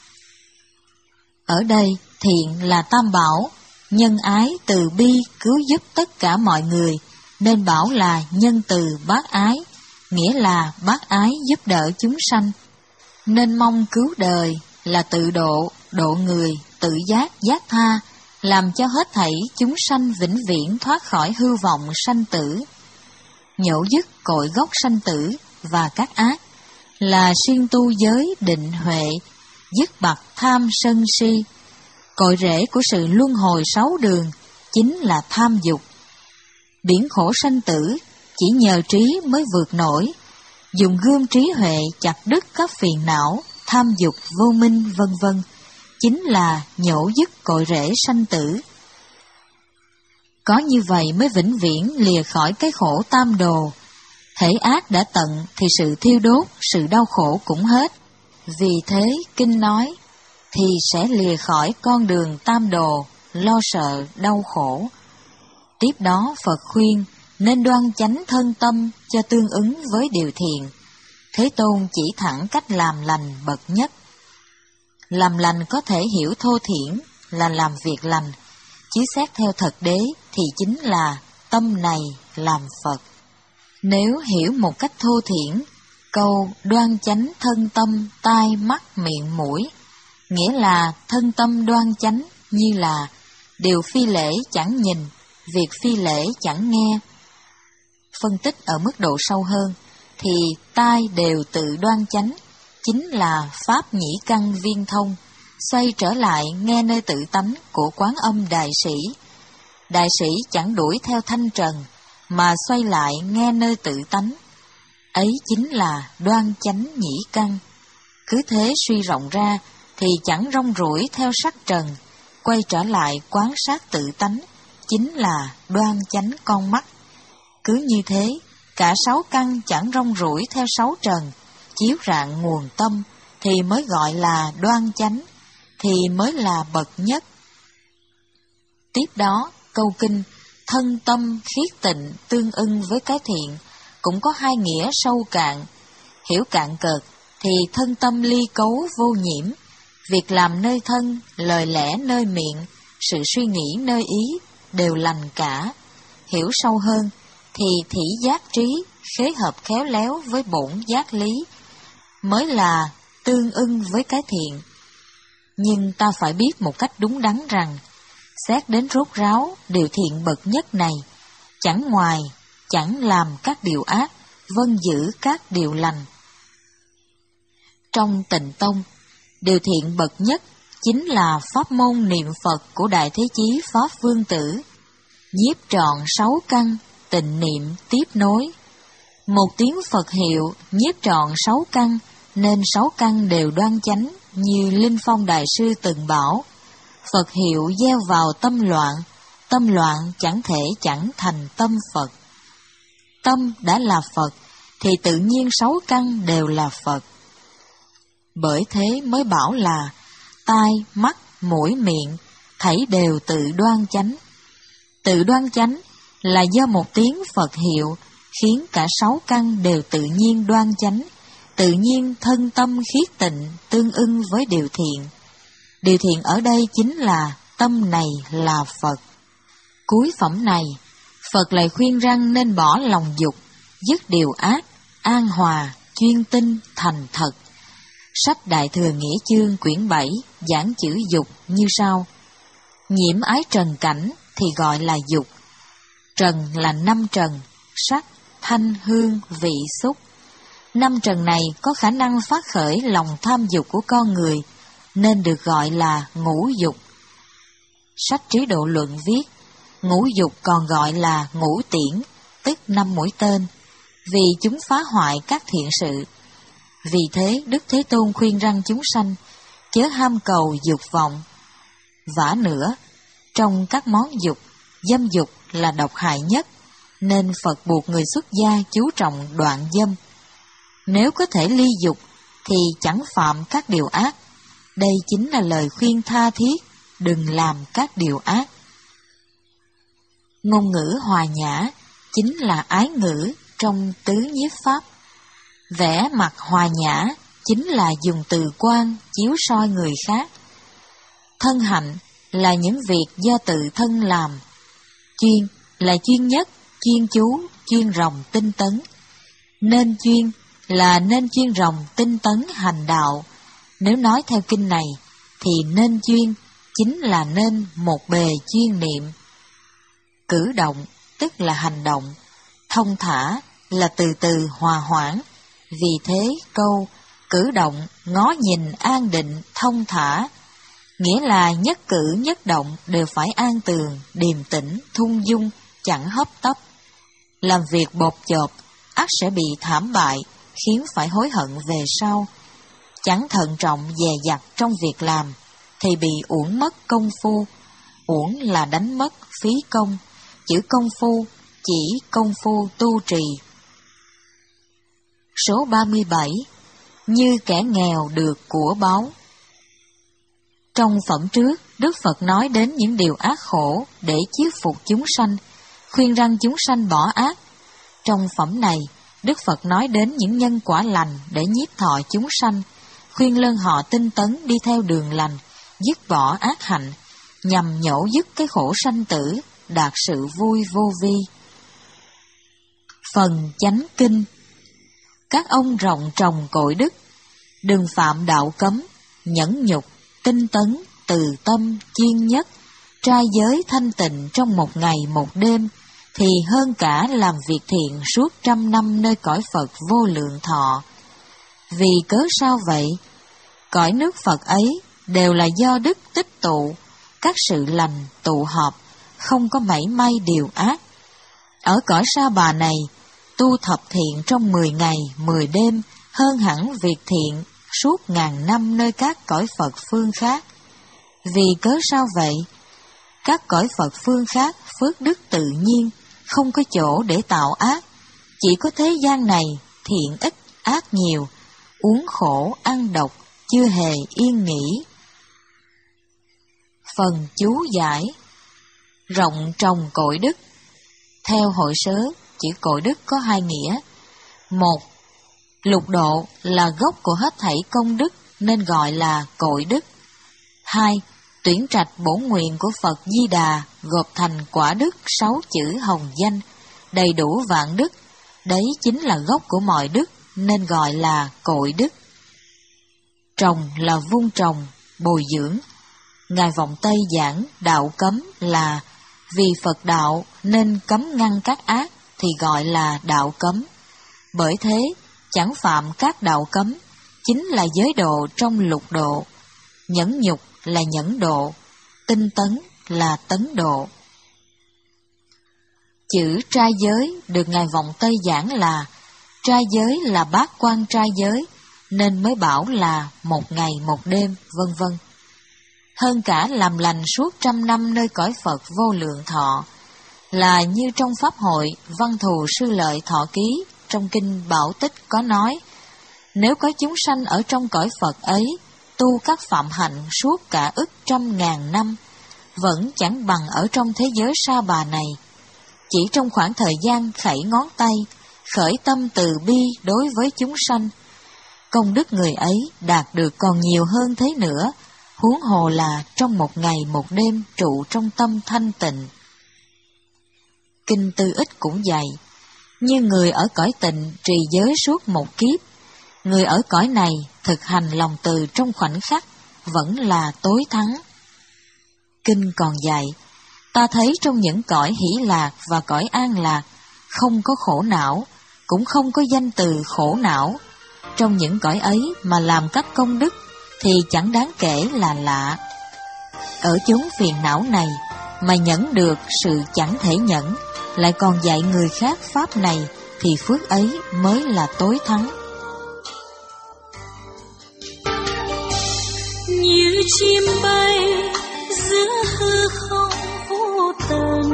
Speaker 1: Ở đây, thiện là tam bảo, nhân ái, từ bi, cứu giúp tất cả mọi người, nên bảo là nhân từ bác ái, nghĩa là bác ái giúp đỡ chúng sanh. Nên mong cứu đời là tự độ, độ người, tự giác, giác tha, làm cho hết thảy chúng sanh vĩnh viễn thoát khỏi hư vọng sanh tử. Nhổ dứt cội gốc sanh tử và các ác, là siêng tu giới định huệ, dứt bặt tham sân si. Cội rễ của sự luân hồi sáu đường chính là tham dục. Biển khổ sanh tử chỉ nhờ trí mới vượt nổi, dùng gươm trí huệ chặt đứt các phiền não, tham dục vô minh vân vân, chính là nhổ dứt cội rễ sanh tử. Có như vậy mới vĩnh viễn lìa khỏi cái khổ tam đồ. Thể ác đã tận thì sự thiêu đốt, sự đau khổ cũng hết. Vì thế kinh nói, thì sẽ lìa khỏi con đường tam đồ, lo sợ đau khổ. Tiếp đó Phật khuyên nên đoan chánh thân tâm cho tương ứng với điều thiện. Thế Tôn chỉ thẳng cách làm lành bậc nhất. Làm lành có thể hiểu thô thiển là làm việc lành, chứ xét theo thật đế thì chính là tâm này làm Phật. Nếu hiểu một cách thô thiển, câu đoan chánh thân tâm tai mắt miệng mũi, nghĩa là thân tâm đoan chánh như là điều phi lễ chẳng nhìn, việc phi lễ chẳng nghe. Phân tích ở mức độ sâu hơn, thì tai đều tự đoan chánh, chính là pháp nhĩ căn viên thông, xoay trở lại nghe nơi tự tánh của Quán Âm Đại Sĩ. Đại Sĩ chẳng đuổi theo thanh trần, mà xoay lại nghe nơi tự tánh. Ấy chính là đoan chánh nhĩ căn. Cứ thế suy rộng ra, thì chẳng rong ruổi theo sắc trần, quay trở lại quán sát tự tánh, chính là đoan chánh con mắt. Cứ như thế, cả sáu căn chẳng rong ruổi theo sáu trần, chiếu rạng nguồn tâm, thì mới gọi là đoan chánh, thì mới là bậc nhất. Tiếp đó, câu kinh thân tâm khiết tịnh tương ưng với cái thiện cũng có hai nghĩa sâu cạn. Hiểu cạn cợt thì thân tâm ly cấu vô nhiễm, việc làm nơi thân, lời lẽ nơi miệng, sự suy nghĩ nơi ý đều lành cả. Hiểu sâu hơn thì thỉ giác trí khế hợp khéo léo với bổn giác lý, mới là tương ưng với cái thiện. Nhưng ta phải biết một cách đúng đắn rằng, xét đến rốt ráo điều thiện bậc nhất này, chẳng ngoài, chẳng làm các điều ác, vâng giữ các điều lành. Trong Tịnh Tông, điều thiện bậc nhất chính là pháp môn niệm Phật của Đại Thế Chí Pháp Vương Tử, nhiếp trọn sáu căn, tịnh niệm tiếp nối. Một tiếng Phật hiệu nhiếp trọn sáu căn, nên sáu căn đều đoan chánh, như Linh Phong Đại Sư từng bảo, Phật hiệu gieo vào tâm loạn, tâm loạn chẳng thể chẳng thành tâm Phật. Tâm đã là Phật, thì tự nhiên sáu căn đều là Phật. Bởi thế mới bảo là tai, mắt, mũi, miệng, thảy đều tự đoan chánh. Tự đoan chánh là do một tiếng Phật hiệu khiến cả sáu căn đều tự nhiên đoan chánh, tự nhiên thân tâm khiết tịnh tương ưng với điều thiện. Điều thiện ở đây chính là tâm này là Phật. Cuối phẩm này, Phật lại khuyên rằng nên bỏ lòng dục, dứt điều ác, an hòa, chuyên tinh, thành thật. Sách Đại Thừa Nghĩa Chương quyển bảy giảng chữ dục như sau: nhiễm ái trần cảnh thì gọi là dục. Trần là năm trần, sắc, thanh, hương, vị, xúc. Năm trần này có khả năng phát khởi lòng tham dục của con người, nên được gọi là ngũ dục. Sách Trí Độ Luận viết, ngũ dục còn gọi là ngũ tiễn, tức năm mũi tên, vì chúng phá hoại các thiện sự. Vì thế Đức Thế Tôn khuyên răng chúng sanh chớ ham cầu dục vọng. Vả nữa, trong các món dục, dâm dục là độc hại nhất, nên Phật buộc người xuất gia chú trọng đoạn dâm. Nếu có thể ly dục thì chẳng phạm các điều ác. Đây chính là lời khuyên tha thiết, đừng làm các điều ác. Ngôn ngữ hòa nhã chính là ái ngữ trong tứ nhiếp pháp. Vẻ mặt hòa nhã chính là dùng từ quan chiếu soi người khác. Thân hạnh là những việc do tự thân làm. Chuyên là chuyên nhất, chuyên chú, chuyên ròng tinh tấn. Nên chuyên là nên chuyên ròng tinh tấn hành đạo. Nếu nói theo kinh này thì nên chuyên chính là nên một bề chuyên niệm. Cử động tức là hành động, thông thả là từ từ hòa hoãn. Vì thế câu cử động ngó nhìn an định thông thả, nghĩa là nhất cử nhất động đều phải an tường, điềm tĩnh, thung dung, chẳng hấp tấp. Làm việc bột chộp, ắt sẽ bị thảm bại, khiến phải hối hận về sau. Chẳng thận trọng dè dặt trong việc làm, thì bị uổng mất công phu. Uổng là đánh mất, phí công. Chữ công phu chỉ công phu tu trì. Số ba mươi bảy. Như kẻ nghèo được của báu. Trong phẩm trước, Đức Phật nói đến những điều ác khổ để chiết phục chúng sanh, khuyên răn chúng sanh bỏ ác. Trong phẩm này, Đức Phật nói đến những nhân quả lành để nhiếp thọ chúng sanh, khuyên lơn họ tinh tấn đi theo đường lành, dứt bỏ ác hạnh, nhằm nhổ dứt cái khổ sanh tử, đạt sự vui vô vi. Phần chánh kinh. Các ông rộng trồng cội đức, đừng phạm đạo cấm, nhẫn nhục, tinh tấn, từ tâm, chuyên nhất, trai giới thanh tịnh trong một ngày một đêm, thì hơn cả làm việc thiện suốt trăm năm nơi cõi Phật vô lượng thọ. Vì cớ sao vậy? Cõi nước Phật ấy đều là do đức tích tụ, các sự lành tụ họp, không có mảy may điều ác. Ở cõi Sa Bà này, tu thập thiện trong mười ngày, mười đêm, hơn hẳn việc thiện suốt ngàn năm nơi các cõi Phật phương khác. Vì cớ sao vậy? Các cõi Phật phương khác phước đức tự nhiên, không có chỗ để tạo ác. Chỉ có thế gian này, thiện ít, ác nhiều, uống khổ, ăn độc, chưa hề yên nghỉ. Phần chú giải. Rộng trồng cội đức. Theo hội sớ, chữ cội đức có hai nghĩa. Một, lục độ là gốc của hết thảy công đức nên gọi là cội đức. Hai, tuyển trạch bổn nguyện của Phật Di Đà gộp thành quả đức sáu chữ hồng danh, đầy đủ vạn đức, đấy chính là gốc của mọi đức nên gọi là cội đức. Trồng là vun trồng, bồi dưỡng. Ngài Vọng Tây giảng đạo cấm là vì Phật đạo nên cấm ngăn các ác thì gọi là đạo cấm. Bởi thế, chẳng phạm các đạo cấm, chính là giới độ trong lục độ. Nhẫn nhục là nhẫn độ, tinh tấn là tấn độ. Chữ trai giới được Ngài Vọng Tây giảng là trai giới là bát quan trai giới, nên mới bảo là một ngày một đêm, vân vân. Hơn cả làm lành suốt trăm năm nơi cõi Phật vô lượng thọ, là như trong Pháp hội Văn Thù Sư Lợi Thọ Ký trong Kinh Bảo Tích có nói, nếu có chúng sanh ở trong cõi Phật ấy, tu các phạm hạnh suốt cả ức trăm ngàn năm, vẫn chẳng bằng ở trong thế giới Sa Bà này. Chỉ trong khoảng thời gian khẩy ngón tay, khởi tâm từ bi đối với chúng sanh, công đức người ấy đạt được còn nhiều hơn thế nữa, huống hồ là trong một ngày một đêm trụ trong tâm thanh tịnh. Kinh Tư Ích cũng dạy, như người ở cõi tịnh trì giới suốt một kiếp, người ở cõi này thực hành lòng từ trong khoảnh khắc vẫn là tối thắng. Kinh còn dạy, ta thấy trong những cõi hỷ lạc và cõi an lạc không có khổ não, cũng không có danh từ khổ não. Trong những cõi ấy mà làm các công đức thì chẳng đáng kể là lạ. Ở chốn phiền não này mà nhẫn được sự chẳng thể nhẫn, lại còn dạy người khác pháp này, thì phước ấy mới là tối thắng.
Speaker 2: Như chim bay giữa hư không vô tận,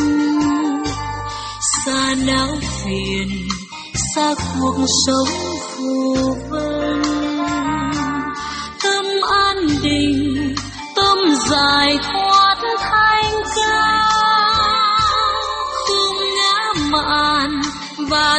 Speaker 2: xa não phiền, xa cuộc sống phù vân. Tâm an định, tâm giải thoát thanh cao,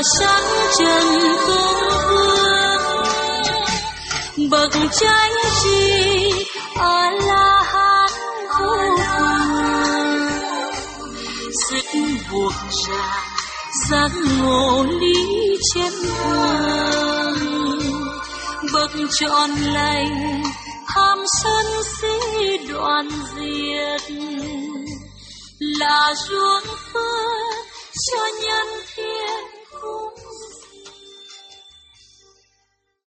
Speaker 2: sáng trần không vương, bậc chánh tri a la hán vô cùng, sức buộc ra giác ngộ lý chân hoàng, bậc trọn lành tham sân si đoạn diệt, là ruộng phước cho nhân thiên.